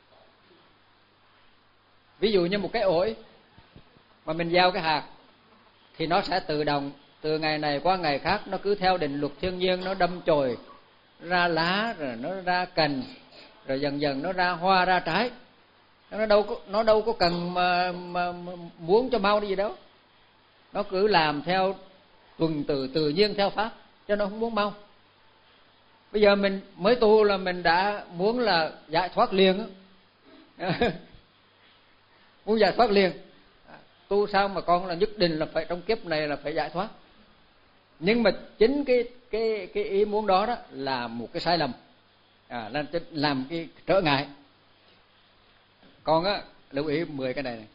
Ví dụ như một cái ổi mà mình gieo cái hạt thì nó sẽ tự động từ ngày này qua ngày khác, nó cứ theo định luật thiên nhiên, nó đâm chồi ra lá, rồi nó ra cành, rồi dần dần nó ra hoa ra trái. Nó đâu có nó đâu có cần mà, mà, mà muốn cho mau đi gì đâu. Nó cứ làm theo tuần tự tự nhiên theo pháp, cho nó không muốn mau. Bây giờ mình mới tu là mình đã muốn là giải thoát liền á. Muốn giải thoát liền. Tu sao mà con là nhất định là phải trong kiếp này là phải giải thoát. Nhưng mà chính cái cái cái ý muốn đó đó là một cái sai lầm. À, làm làm cái trở ngại. Con á lưu ý mười cái này này.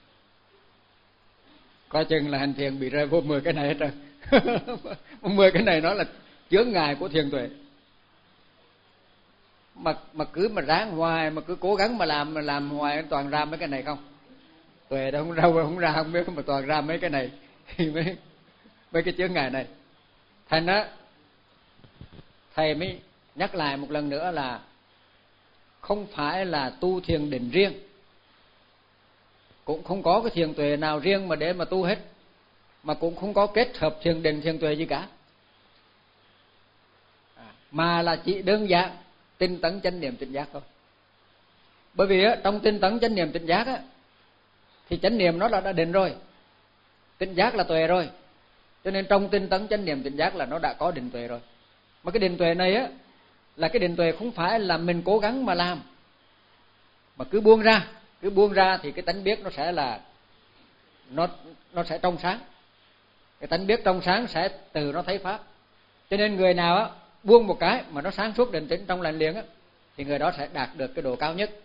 Coi chừng là hành thiền bị rơi vô mười cái này hết trơn. mười cái này nó là chướng ngại của thiền tuệ. Mà mà cứ mà ráng hoài, mà cứ cố gắng mà làm mà làm hoài toàn ra mấy cái này không. Tuệ đâu không ra không ra không biết, mà toàn ra mấy cái này thì mấy mấy cái chướng ngại này. Thành á thầy mới nhắc lại một lần nữa là không phải là tu thiền định riêng, cũng không có cái thiền tuệ nào riêng mà để mà tu hết, mà cũng không có kết hợp thiền định thiền tuệ gì cả, à, mà là chỉ đơn giản tinh tấn chánh niệm tỉnh giác thôi. Bởi vì á, trong tinh tấn chánh niệm tỉnh giác á, thì chánh niệm nó là đã định rồi, tỉnh giác là tuệ rồi, cho nên trong tinh tấn chánh niệm tỉnh giác là nó đã có định tuệ rồi. Mà cái định tuệ này á là cái định tuệ không phải là mình cố gắng mà làm, mà cứ buông ra, cứ buông ra thì cái tánh biết nó sẽ là nó nó sẽ trong sáng. Cái tánh biết trong sáng sẽ từ nó thấy pháp. Cho nên người nào á buông một cái mà nó sáng suốt định tĩnh trong lành liền á, thì người đó sẽ đạt được cái độ cao nhất,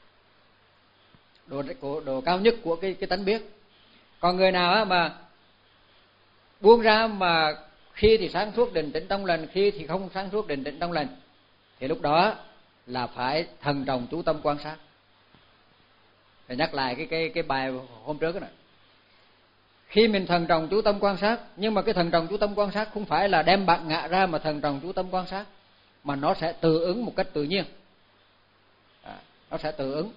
độ độ cao nhất của cái cái tánh biết. Còn người nào á mà buông ra mà khi thì sáng suốt định tĩnh trong lành, khi thì không sáng suốt định tĩnh trong lành, thì lúc đó là phải thần trọng chú tâm quan sát. Để nhắc lại cái cái cái bài hôm trước đó này. Khi mình thần trọng chú tâm quan sát, nhưng mà cái thần trọng chú tâm quan sát không phải là đem bản ngã ra mà thần trọng chú tâm quan sát, mà nó sẽ tự ứng một cách tự nhiên. À, nó sẽ tự ứng.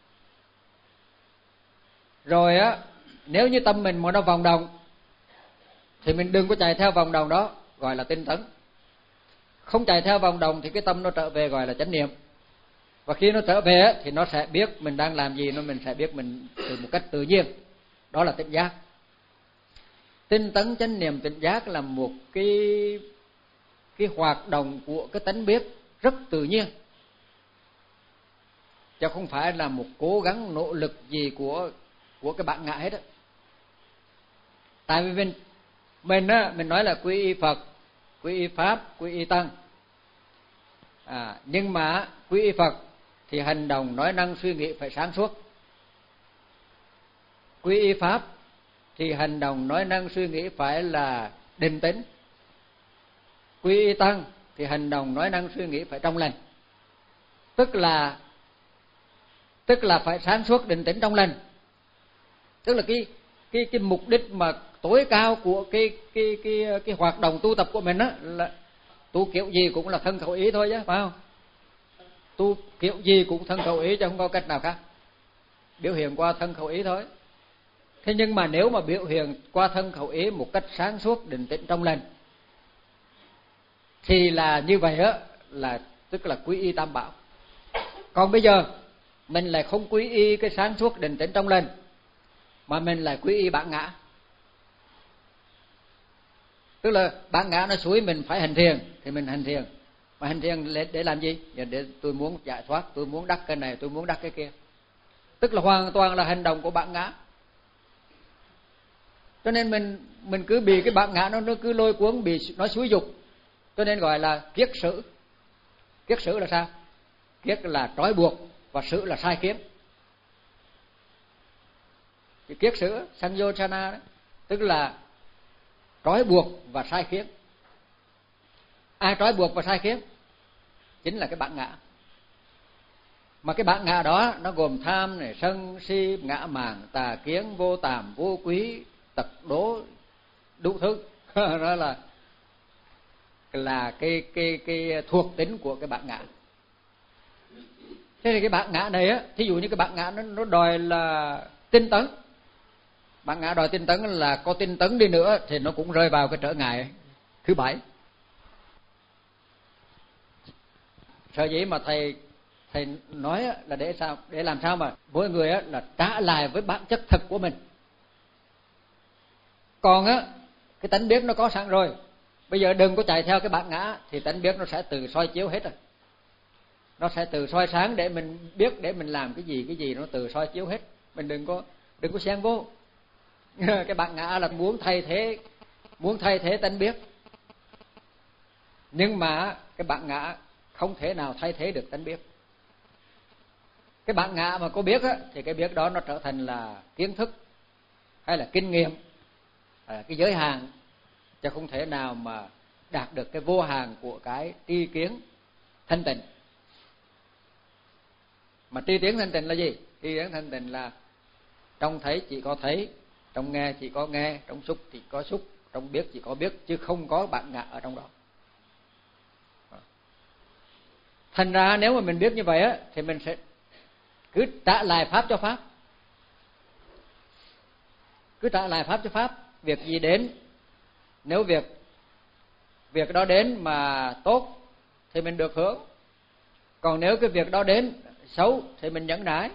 Rồi á, nếu như tâm mình mà nó vòng đồng thì mình đừng có chạy theo vòng đồng đó, gọi là tinh tấn. Không chạy theo vòng đồng thì cái tâm nó trở về gọi là chánh niệm. Và khi nó trở về á, thì nó sẽ biết mình đang làm gì, nó mình sẽ biết mình từ một cách tự nhiên. Đó là tỉnh giác. Tinh tấn chánh niệm tỉnh giác là một cái cái hoạt động của cái tánh biết rất tự nhiên, chứ không phải là một cố gắng nỗ lực gì của của cái bản ngã hết á. Tại vì mình mình á mình nói là quy y Phật, quy y Pháp, quy y Tăng. À, nhưng mà quy y Phật thì hành động nói năng suy nghĩ phải sáng suốt. Quy y Pháp thì hành động nói năng suy nghĩ phải là định tĩnh. Quy y Tăng thì hành động nói năng suy nghĩ phải trong lành. Tức là tức là phải sáng suốt định tĩnh trong lành. Tức là cái cái cái mục đích mà tối cao của cái cái cái cái hoạt động tu tập của mình á là tu kiểu gì cũng là thân khẩu ý thôi chứ, phải không? Tu kiểu gì cũng thân khẩu ý chứ không có cách nào khác. Biểu hiện qua thân khẩu ý thôi. Thế nhưng mà nếu mà biểu hiện qua thân khẩu ý một cách sáng suốt định tĩnh trong lành thì là như vậy á, là tức là quy y tam bảo. Còn bây giờ mình lại không quy y cái sáng suốt định tĩnh trong lành, mà mình lại quy y bản ngã. Tức là bản ngã nó xúi mình phải hành thiền thì mình hành thiền. Mà hành thiền để, để làm gì? Để tôi muốn giải thoát, tôi muốn đắc cái này, tôi muốn đắc cái kia. Tức là hoàn toàn là hành động của bản ngã. Cho nên mình mình cứ bị cái bản ngã nó nó cứ lôi cuốn, bị nó xúi dục. Cho nên gọi là kiết sử. Kiết sử là sao? Kiết là trói buộc và sử là sai khiến. Cái kiết sử sanjojana đó, tức là trói buộc và sai khiến. Ai trói buộc và sai khiến? Chính là cái bản ngã. Mà cái bản ngã đó nó gồm tham này, sân si, ngã mạn, tà kiến, vô tàm, vô quý, tật đố, đủ thứ. Đó là là cái cái cái thuộc tính của cái bản ngã. Thế thì cái bản ngã này á, thí dụ như cái bản ngã nó nó đòi là tinh tấn. Bản ngã đòi tinh tấn là có tinh tấn đi nữa thì nó cũng rơi vào cái trở ngại thứ bảy. Sở dĩ mà thầy thầy nói là để sao, để làm sao mà mỗi người á là trả lại với bản chất thật của mình. Còn á cái tánh biết nó có sẵn rồi, bây giờ đừng có chạy theo cái bản ngã thì tánh biết nó sẽ tự soi chiếu hết rồi. Nó sẽ tự soi sáng để mình biết để mình làm cái gì cái gì nó tự soi chiếu hết. Mình đừng có đừng có xen vô. Cái bản ngã là muốn thay thế muốn thay thế tánh biết. Nhưng mà cái bản ngã không thể nào thay thế được tánh biết. Cái bản ngã mà có biết á, thì cái biết đó nó trở thành là kiến thức hay là kinh nghiệm, hay là cái giới hạn, chứ không thể nào mà đạt được cái vô hạn của cái tri kiến thanh tịnh. Mà tri kiến thanh tịnh là gì? Tri kiến thanh tịnh là trong thấy chỉ có thấy, trong nghe chỉ có nghe, trong xúc chỉ có xúc, trong biết chỉ có biết, chứ không có bản ngã ở trong đó. Thành ra nếu mà mình biết như vậy á, thì mình sẽ cứ trả lại pháp cho pháp. Cứ trả lại pháp cho pháp. Việc gì đến, nếu việc việc đó đến mà tốt thì mình được hưởng. Còn nếu cái việc đó đến xấu thì mình nhẫn nại.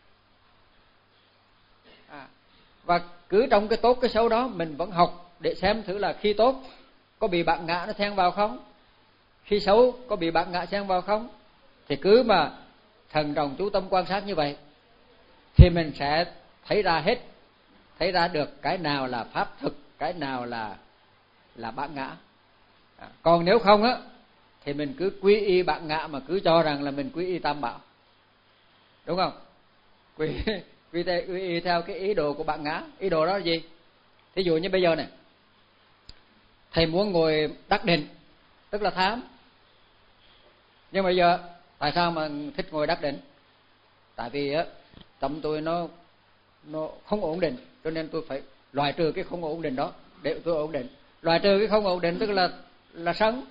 À, và cứ trong cái tốt cái xấu đó mình vẫn học để xem thử là khi tốt có bị bản ngã nó xen vào không, khi xấu có bị bản ngã xen vào không. Thì cứ mà thần trọng chú tâm quan sát như vậy thì mình sẽ thấy ra hết, thấy ra được cái nào là pháp thực, cái nào là là bản ngã. À, còn nếu không á thì mình cứ quy y bản ngã mà cứ cho rằng là mình quy y tam bảo, đúng không? Quy quy, quy y theo cái ý đồ của bản ngã. Ý đồ đó là gì? Thí dụ như bây giờ này, thầy muốn ngồi đắc định, tức là tham. Nhưng bây giờ tại sao mà thích ngồi đắc định? Tại vì á tâm tôi nó nó không ổn định, cho nên tôi phải loại trừ cái không ổn định đó để tôi ổn định. Loại trừ cái không ổn định tức là là sân.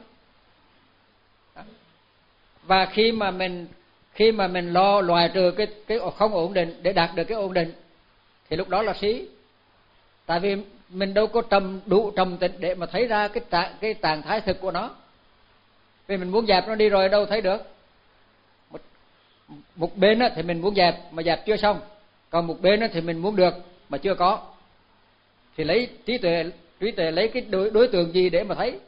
Và khi mà mình khi mà mình lo loại trừ cái cái không ổn định để đạt được cái ổn định thì lúc đó là si. Tại vì mình đâu có trầm đủ trầm tĩnh để mà thấy ra cái trạng cái trạng thái thực của nó. Vì mình muốn dẹp nó đi rồi đâu thấy được. Một, một bên thì mình muốn dẹp mà dẹp chưa xong, còn một bên thì mình muốn được mà chưa có. Thì lấy trí tuệ trí tuệ lấy cái đối, đối tượng gì để mà thấy?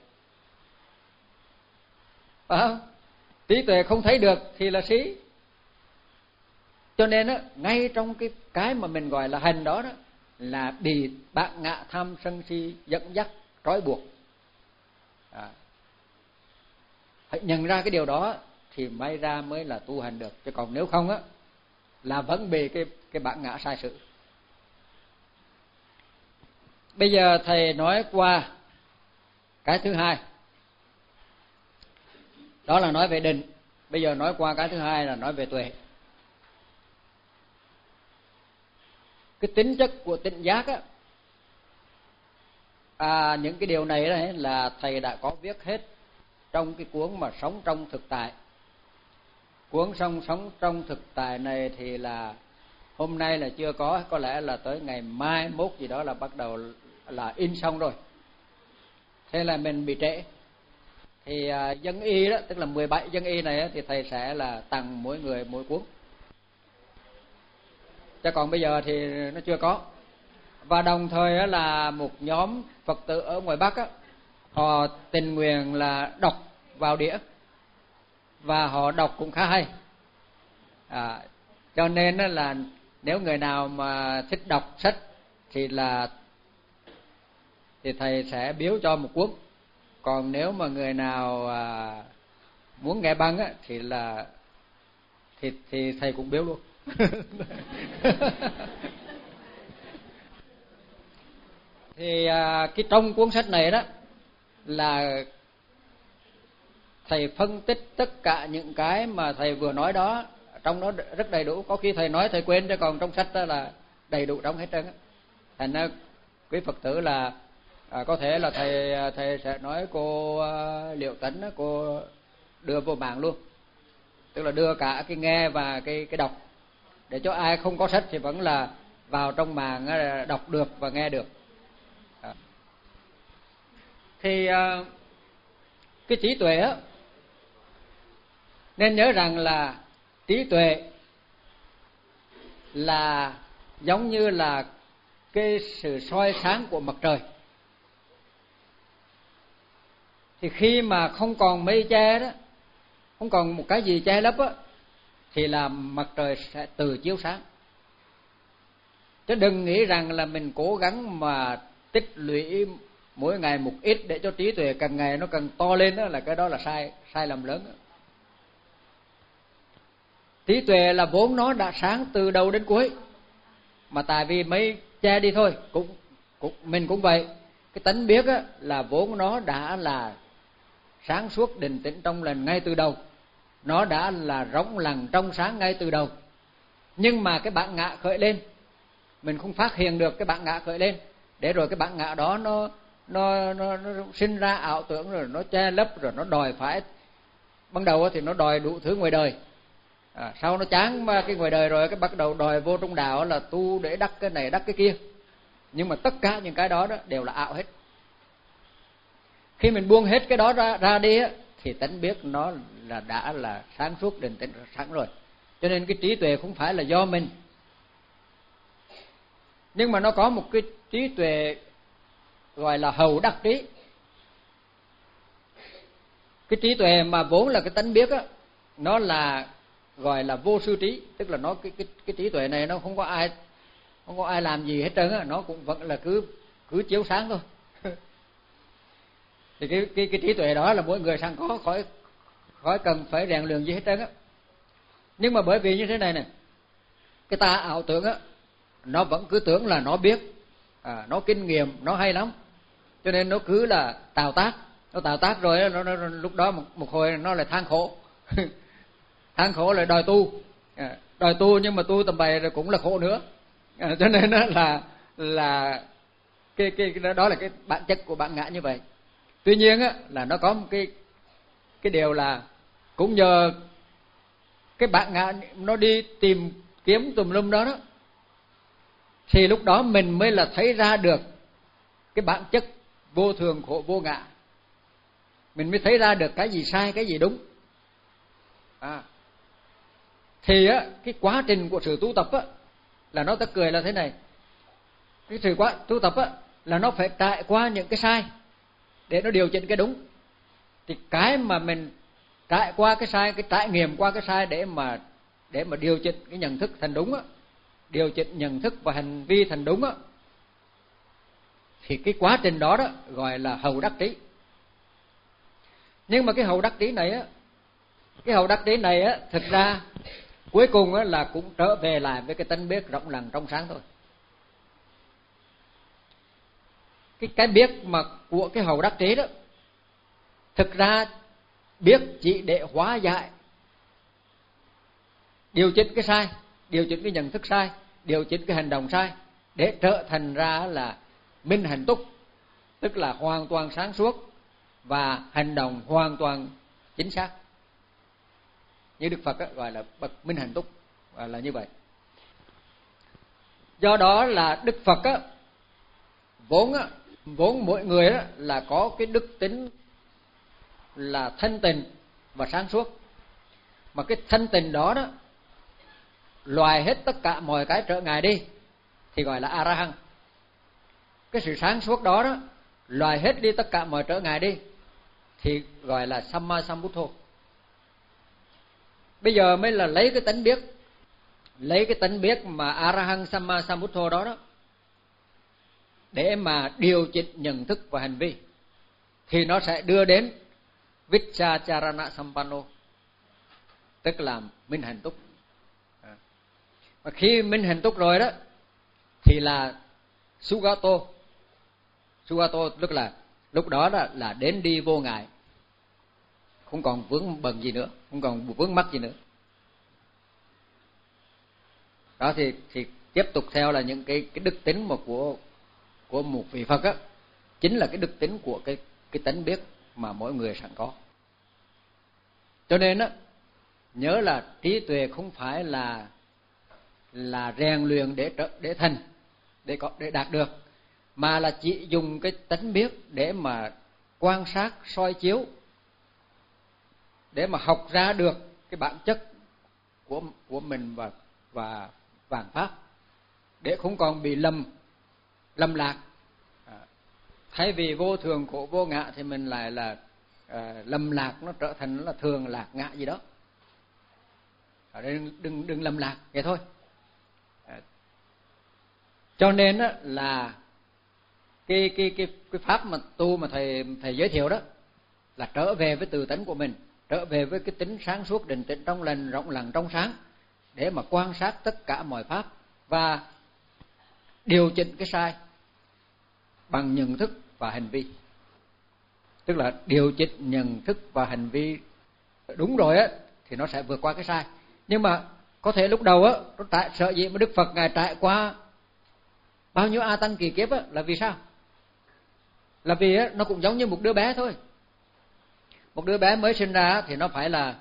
Phải không? Trí tuệ không thấy được thì là si. Cho nên á, ngay trong cái cái mà mình gọi là hành đó đó là bị bản ngã tham sân si dẫn dắt trói buộc. À, hãy nhận ra cái điều đó thì may ra mới là tu hành được, chứ còn nếu không á là vẫn bị cái cái bản ngã sai sự. Bây giờ thầy nói qua cái thứ hai, đó là nói về định. Bây giờ nói qua cái thứ hai là nói về tuệ. Cái tính chất của tỉnh giác á, à, những cái điều này đấy là thầy đã có viết hết trong cái cuốn mà Sống trong thực tại. Cuốn sống sống trong thực tại này thì là hôm nay là chưa có, có lẽ là tới ngày mai mốt gì đó là bắt đầu là in xong rồi. Thế là mình bị trễ. Thì à, dân y đó, tức là mười bảy dân y này á, thì thầy sẽ là tặng mỗi người mỗi cuốn. Chứ còn bây giờ thì nó chưa có. Và đồng thời á, là một nhóm Phật tử ở ngoài Bắc á, họ tình nguyện là đọc vào đĩa và họ đọc cũng khá hay. À, cho nên á, là nếu người nào mà thích đọc sách thì là thì thầy sẽ biếu cho một cuốn. Còn nếu mà người nào à, muốn nghe băng á thì là thì thì thầy cũng biếu luôn. Thì à, cái trong cuốn sách này đó là thầy phân tích tất cả những cái mà thầy vừa nói đó, trong đó rất đầy đủ. Có khi thầy nói thầy quên, chứ còn trong sách đó là đầy đủ trong hết trơn á. Thành ra quý Phật tử là à, có thể là thầy thầy sẽ nói cô uh, Liệu Tấn đó, cô đưa vô mạng luôn, tức là đưa cả cái nghe và cái cái đọc, để cho ai không có sách thì vẫn là vào trong mạng đọc được và nghe được. À. Thì uh, cái trí tuệ á, nên nhớ rằng là trí tuệ là giống như là cái sự soi sáng của mặt trời. Thì khi mà không còn mây che đó, không còn một cái gì che lấp á, thì là mặt trời sẽ tự chiếu sáng. Chứ đừng nghĩ rằng là mình cố gắng mà tích lũy mỗi ngày một ít để cho trí tuệ càng ngày nó càng to lên đó, là cái đó là sai sai lầm lớn đó. Trí tuệ là vốn nó đã sáng từ đầu đến cuối, mà tại vì mây che đi thôi, cũng cũng mình cũng vậy. Cái tánh biết á, là vốn nó đã là sáng suốt định tĩnh trong lành ngay từ đầu, nó đã là rỗng lặng trong sáng ngay từ đầu. Nhưng mà cái bản ngã khởi lên, mình không phát hiện được cái bản ngã khởi lên, để rồi cái bản ngã đó nó nó nó, nó sinh ra ảo tưởng, rồi nó che lấp, rồi nó đòi phải. Ban đầu thì nó đòi đủ thứ ngoài đời, à, sau nó chán cái ngoài đời rồi cái bắt đầu đòi vô trong đạo là tu để đắc cái này đắc cái kia. Nhưng mà tất cả những cái đó, đó đều là ảo hết. Khi mình buông hết cái đó ra, ra đi á, thì tánh biết nó là đã là sáng suốt định tĩnh sẵn rồi. Cho nên cái trí tuệ không phải là do mình, nhưng mà nó có một cái trí tuệ gọi là hậu đắc trí. Cái trí tuệ mà vốn là cái tánh biết á, nó là gọi là vô sư trí, tức là nó cái cái cái trí tuệ này nó không có ai không có ai làm gì hết trơn á, nó cũng vẫn là cứ cứ chiếu sáng thôi. Thì cái cái cái trí tuệ đó là mỗi người sang có, khỏi khỏi cần phải rèn luyện gì hết trơn á. Nhưng mà bởi vì như thế này này, cái ta ảo tưởng á, nó vẫn cứ tưởng là nó biết, à, nó kinh nghiệm, nó hay lắm, cho nên nó cứ là tạo tác, nó tạo tác rồi nó, nó, nó lúc đó một, một hồi nó lại than khổ. Than khổ lại đòi tu, à, đòi tu nhưng mà tu tầm bậy rồi cũng là khổ nữa, à, cho nên đó là là cái cái đó là cái bản chất của bản ngã như vậy. Tuy nhiên á, là nó có một cái cái điều là cũng nhờ cái bản ngã nó đi tìm kiếm tùm lum đó đó, thì lúc đó mình mới là thấy ra được cái bản chất vô thường khổ vô ngã. Mình mới thấy ra được cái gì sai cái gì đúng. À, thì á, cái quá trình của sự tu tập á, là nó ta cười là thế này. Cái sự quá tu tập á, là nó phải trải qua những cái sai để nó điều chỉnh cái đúng. Thì cái mà mình trải qua cái sai, cái trải nghiệm qua cái sai để mà để mà điều chỉnh cái nhận thức thành đúng á, điều chỉnh nhận thức và hành vi thành đúng á, thì cái quá trình đó đó gọi là hậu đắc trí. Nhưng mà cái hậu đắc trí này á, cái hậu đắc trí này á, thực ra cuối cùng á là cũng trở về lại với cái tánh biết rộng lặng trong sáng thôi. Cái cái biết mà của cái hậu đắc trí đó, thực ra biết chỉ để hóa giải, điều chỉnh cái sai, điều chỉnh cái nhận thức sai, điều chỉnh cái hành động sai, để trở thành ra là minh hạnh túc, tức là hoàn toàn sáng suốt và hành động hoàn toàn chính xác. Như Đức Phật á, gọi là bậc minh hạnh túc, gọi là như vậy. Do đó là Đức Phật á, vốn á, vốn mỗi người á, là có cái đức tính là thanh tịnh và sáng suốt. Mà cái thanh tịnh đó đó loại hết tất cả mọi cái trở ngại đi thì gọi là A-ra-hăng. Cái sự sáng suốt đó đó loại hết đi tất cả mọi trở ngại đi thì gọi là Samma Sambuddho. Bây giờ mới là lấy cái tánh biết, lấy cái tánh biết mà A-ra-hăng Samma Sambuddho đó đó để mà điều chỉnh nhận thức và hành vi, thì nó sẽ đưa đến Vichacharana Sampanno, tức là minh hạnh túc. Và khi minh hạnh túc rồi đó thì là Sugato, Sugato tức là lúc đó là, là đến đi vô ngại, không còn vướng bận gì nữa, không còn vướng mắc gì nữa. Đó thì thì tiếp tục theo là những cái cái đức tính mà của của một vị Phật á, chính là cái đức tính của cái cái tánh biết mà mỗi người sẵn có. Cho nên á, nhớ là trí tuệ không phải là là rèn luyện để để thành, để có để đạt được, mà là chỉ dùng cái tánh biết để mà quan sát soi chiếu, để mà học ra được cái bản chất của của mình và và vạn pháp, để không còn bị lầm lầm lạc. À, thay vì vô thường khổ vô ngã thì mình lại là à, lầm lạc, nó trở thành nó là thường lạc ngã gì đó. À, đừng đừng đừng lầm lạc vậy thôi. À, cho nên á, là cái cái cái cái pháp mà tu mà thầy thầy giới thiệu đó là trở về với tự tánh của mình, trở về với cái tính sáng suốt định tĩnh trong lành rộng lặng trong sáng, để mà quan sát tất cả mọi pháp và điều chỉnh cái sai bằng nhận thức và hành vi. Tức là điều chỉnh nhận thức và hành vi đúng rồi á thì nó sẽ vượt qua cái sai. Nhưng mà có thể lúc đầu á, nó tại sợ gì mà Đức Phật ngài trải qua bao nhiêu a tăng kỳ kiếp á, là vì sao? Là vì á, nó cũng giống như một đứa bé thôi. Một đứa bé mới sinh ra thì nó phải là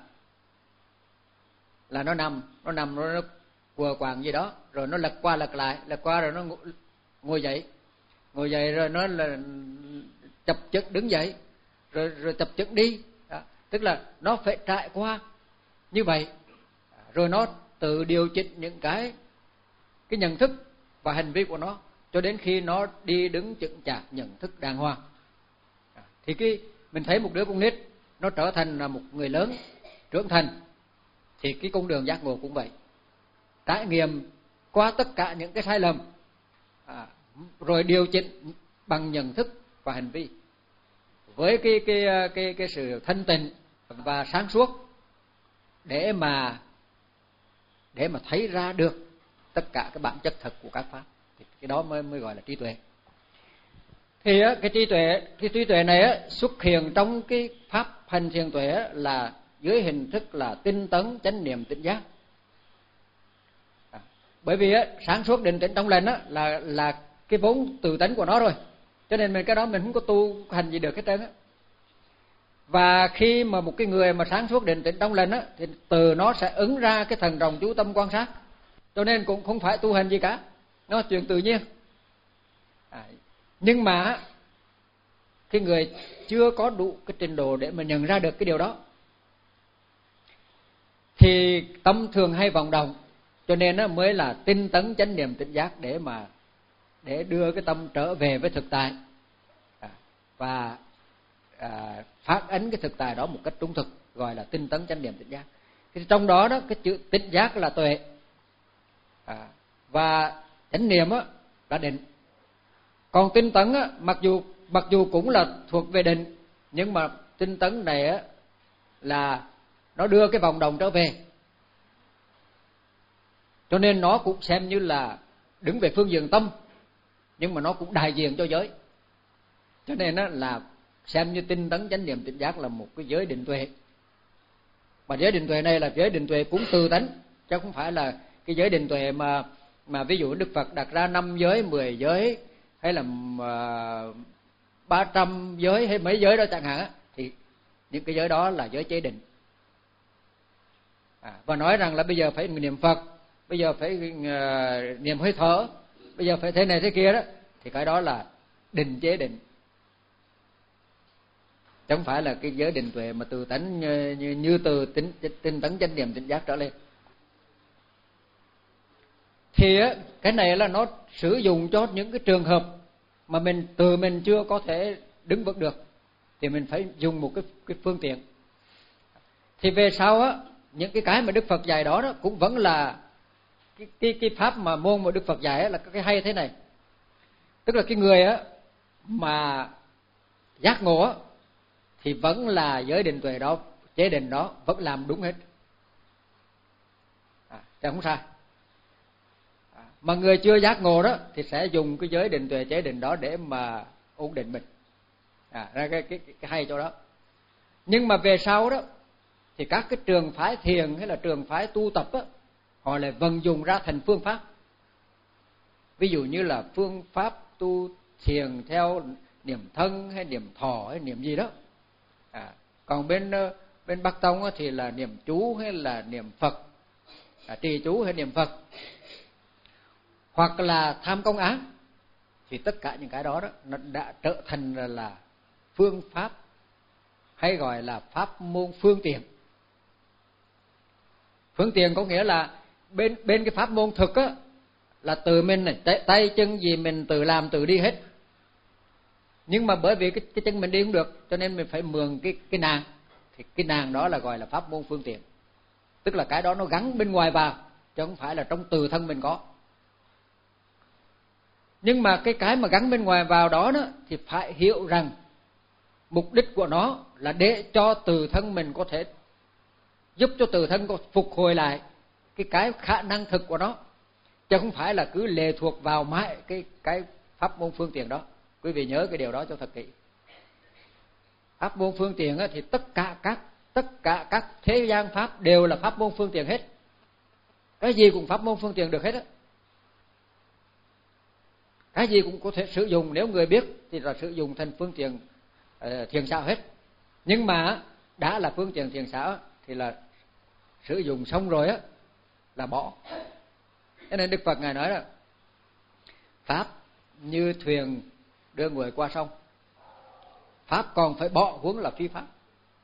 là nó nằm, nó nằm nó, nó quờ quàng gì đó, rồi nó lật qua lật lại, lật qua rồi nó ngồi dậy, ngồi dậy rồi nó là chập chững đứng dậy, rồi rồi chập chững đi. Đó. Tức là nó phải trải qua như vậy, rồi nó tự điều chỉnh những cái cái nhận thức và hành vi của nó cho đến khi nó đi đứng chững chạc nhận thức đàng hoàng. Thì cái mình thấy một đứa con nít nó trở thành là một người lớn trưởng thành, thì cái con đường giác ngộ cũng vậy, trải nghiệm qua tất cả những cái sai lầm, à, rồi điều chỉnh bằng nhận thức và hành vi với cái cái cái cái sự thanh tịnh và sáng suốt, để mà để mà thấy ra được tất cả cái bản chất thật của các pháp. Thì cái đó mới mới gọi là trí tuệ. Thì á, cái trí tuệ cái trí tuệ này á, xuất hiện trong cái pháp hành thiền tuệ á, là dưới hình thức là tinh tấn chánh niệm tỉnh giác. À, bởi vì á, sáng suốt định tĩnh trong lành á, là là cái vốn tự tánh của nó rồi, cho nên mình cái đó mình không có tu hành gì được hết trơn á. Và khi mà một cái người mà sáng suốt định tĩnh trong lành á, thì từ nó sẽ ứng ra cái thần rồng chú tâm quan sát, cho nên cũng không phải tu hành gì cả, nó là chuyện tự nhiên. À, nhưng mà cái người chưa có đủ cái trình độ để mà nhận ra được cái điều đó thì tâm thường hay vọng động, cho nên nó mới là tinh tấn chánh niệm tỉnh giác, để mà để đưa cái tâm trở về với thực tại, à, và à, phát ấn cái thực tại đó một cách trung thực, gọi là tinh tấn chánh niệm tỉnh giác. Thì trong đó đó cái chữ tỉnh giác là tuệ, à, và chánh niệm á là định. Còn tinh tấn á, mặc dù mặc dù cũng là thuộc về định, nhưng mà tinh tấn này á là nó đưa cái vòng đồng trở về, cho nên nó cũng xem như là đứng về phương diện tâm, nhưng mà nó cũng đại diện cho giới. Cho nên á là xem như tinh tấn chánh niệm tỉnh giác là một cái giới định tuệ. Mà giới định tuệ này là giới định tuệ cũng từ tánh, chứ không phải là cái giới định tuệ mà mà ví dụ Đức Phật đặt ra năm giới, mười giới, hay là ba trăm giới hay mấy giới đó chẳng hạn á, thì những cái giới đó là giới chế định. À, và nói rằng là bây giờ phải niệm Phật, bây giờ phải uh, niệm hơi thở, bây giờ phải thế này thế kia đó, thì cái đó là định chế định, chứ không phải là cái giới định tuệ mà từ tánh như, như, như từ tinh, tinh tấn chánh niệm tỉnh giác trở lên. Thì á, cái này là nó sử dụng cho những cái trường hợp mà mình từ mình chưa có thể đứng vững được, thì mình phải dùng một cái, cái phương tiện. Thì về sau á, những cái cái mà Đức Phật dạy đó, đó cũng vẫn là cái, cái, cái pháp mà môn mà Đức Phật dạy là cái hay thế này. Tức là cái người á mà giác ngộ á, thì vẫn là giới định tuệ đó, chế định đó vẫn làm đúng hết, à, chẳng không sai. À, mà người chưa giác ngộ đó thì sẽ dùng cái giới định tuệ chế định đó để mà ổn định mình. À, ra cái, cái, cái hay chỗ đó. Nhưng mà về sau đó thì các cái trường phái thiền hay là trường phái tu tập á, họ lại vận dụng ra thành phương pháp. Ví dụ như là phương pháp tu thiền theo niệm thân hay niệm thọ hay niệm gì đó. À, còn bên bên Bắc Tông á, thì là niệm chú hay là niệm Phật, à, trì chú hay niệm Phật, hoặc là tham công án. Thì tất cả những cái đó đó nó đã trở thành là, là phương pháp, hay gọi là pháp môn phương tiện. Phương tiện có nghĩa là bên bên cái pháp môn thực á là từ mình này, tay, tay chân gì mình tự làm tự đi hết. Nhưng mà bởi vì cái, cái chân mình đi không được, cho nên mình phải mượn cái cái nàng. Thì cái nàng đó là gọi là pháp môn phương tiện. Tức là cái đó nó gắn bên ngoài vào, chứ không phải là trong tự thân mình có. Nhưng mà cái cái mà gắn bên ngoài vào đó, đó thì phải hiểu rằng mục đích của nó là để cho tự thân mình có thể giúp cho tự thân có phục hồi lại cái cái khả năng thực của nó, chứ không phải là cứ lệ thuộc vào mãi cái cái pháp môn phương tiện đó. Quý vị nhớ cái điều đó cho thật kỹ. Pháp môn phương tiện thì tất cả các tất cả các thế gian pháp đều là pháp môn phương tiện hết. Cái gì cũng pháp môn phương tiện được hết á. Cái gì cũng có thể sử dụng, nếu người biết thì là sử dụng thành phương tiện uh, thiền xảo hết. Nhưng mà đã là phương tiện thiền xảo thì là sử dụng xong rồi á là bỏ. Cho nên Đức Phật ngài nói là pháp như thuyền đưa người qua sông, pháp còn phải bỏ huống là phi pháp.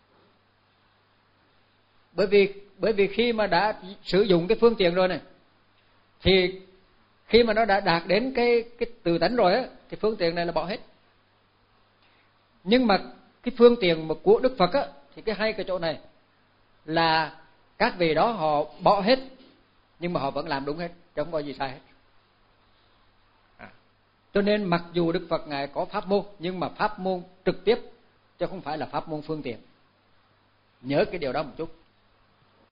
Bởi vì bởi vì khi mà đã sử dụng cái phương tiện rồi này, thì khi mà nó đã đạt đến cái cái tự tánh rồi á, thì phương tiện này là bỏ hết. Nhưng mà cái phương tiện của Đức Phật á, thì cái hay cái chỗ này là các vị đó họ bỏ hết, nhưng mà họ vẫn làm đúng hết, chứ không có gì sai hết. À, cho nên mặc dù Đức Phật ngài có pháp môn, nhưng mà pháp môn trực tiếp chứ không phải là pháp môn phương tiện. Nhớ cái điều đó một chút.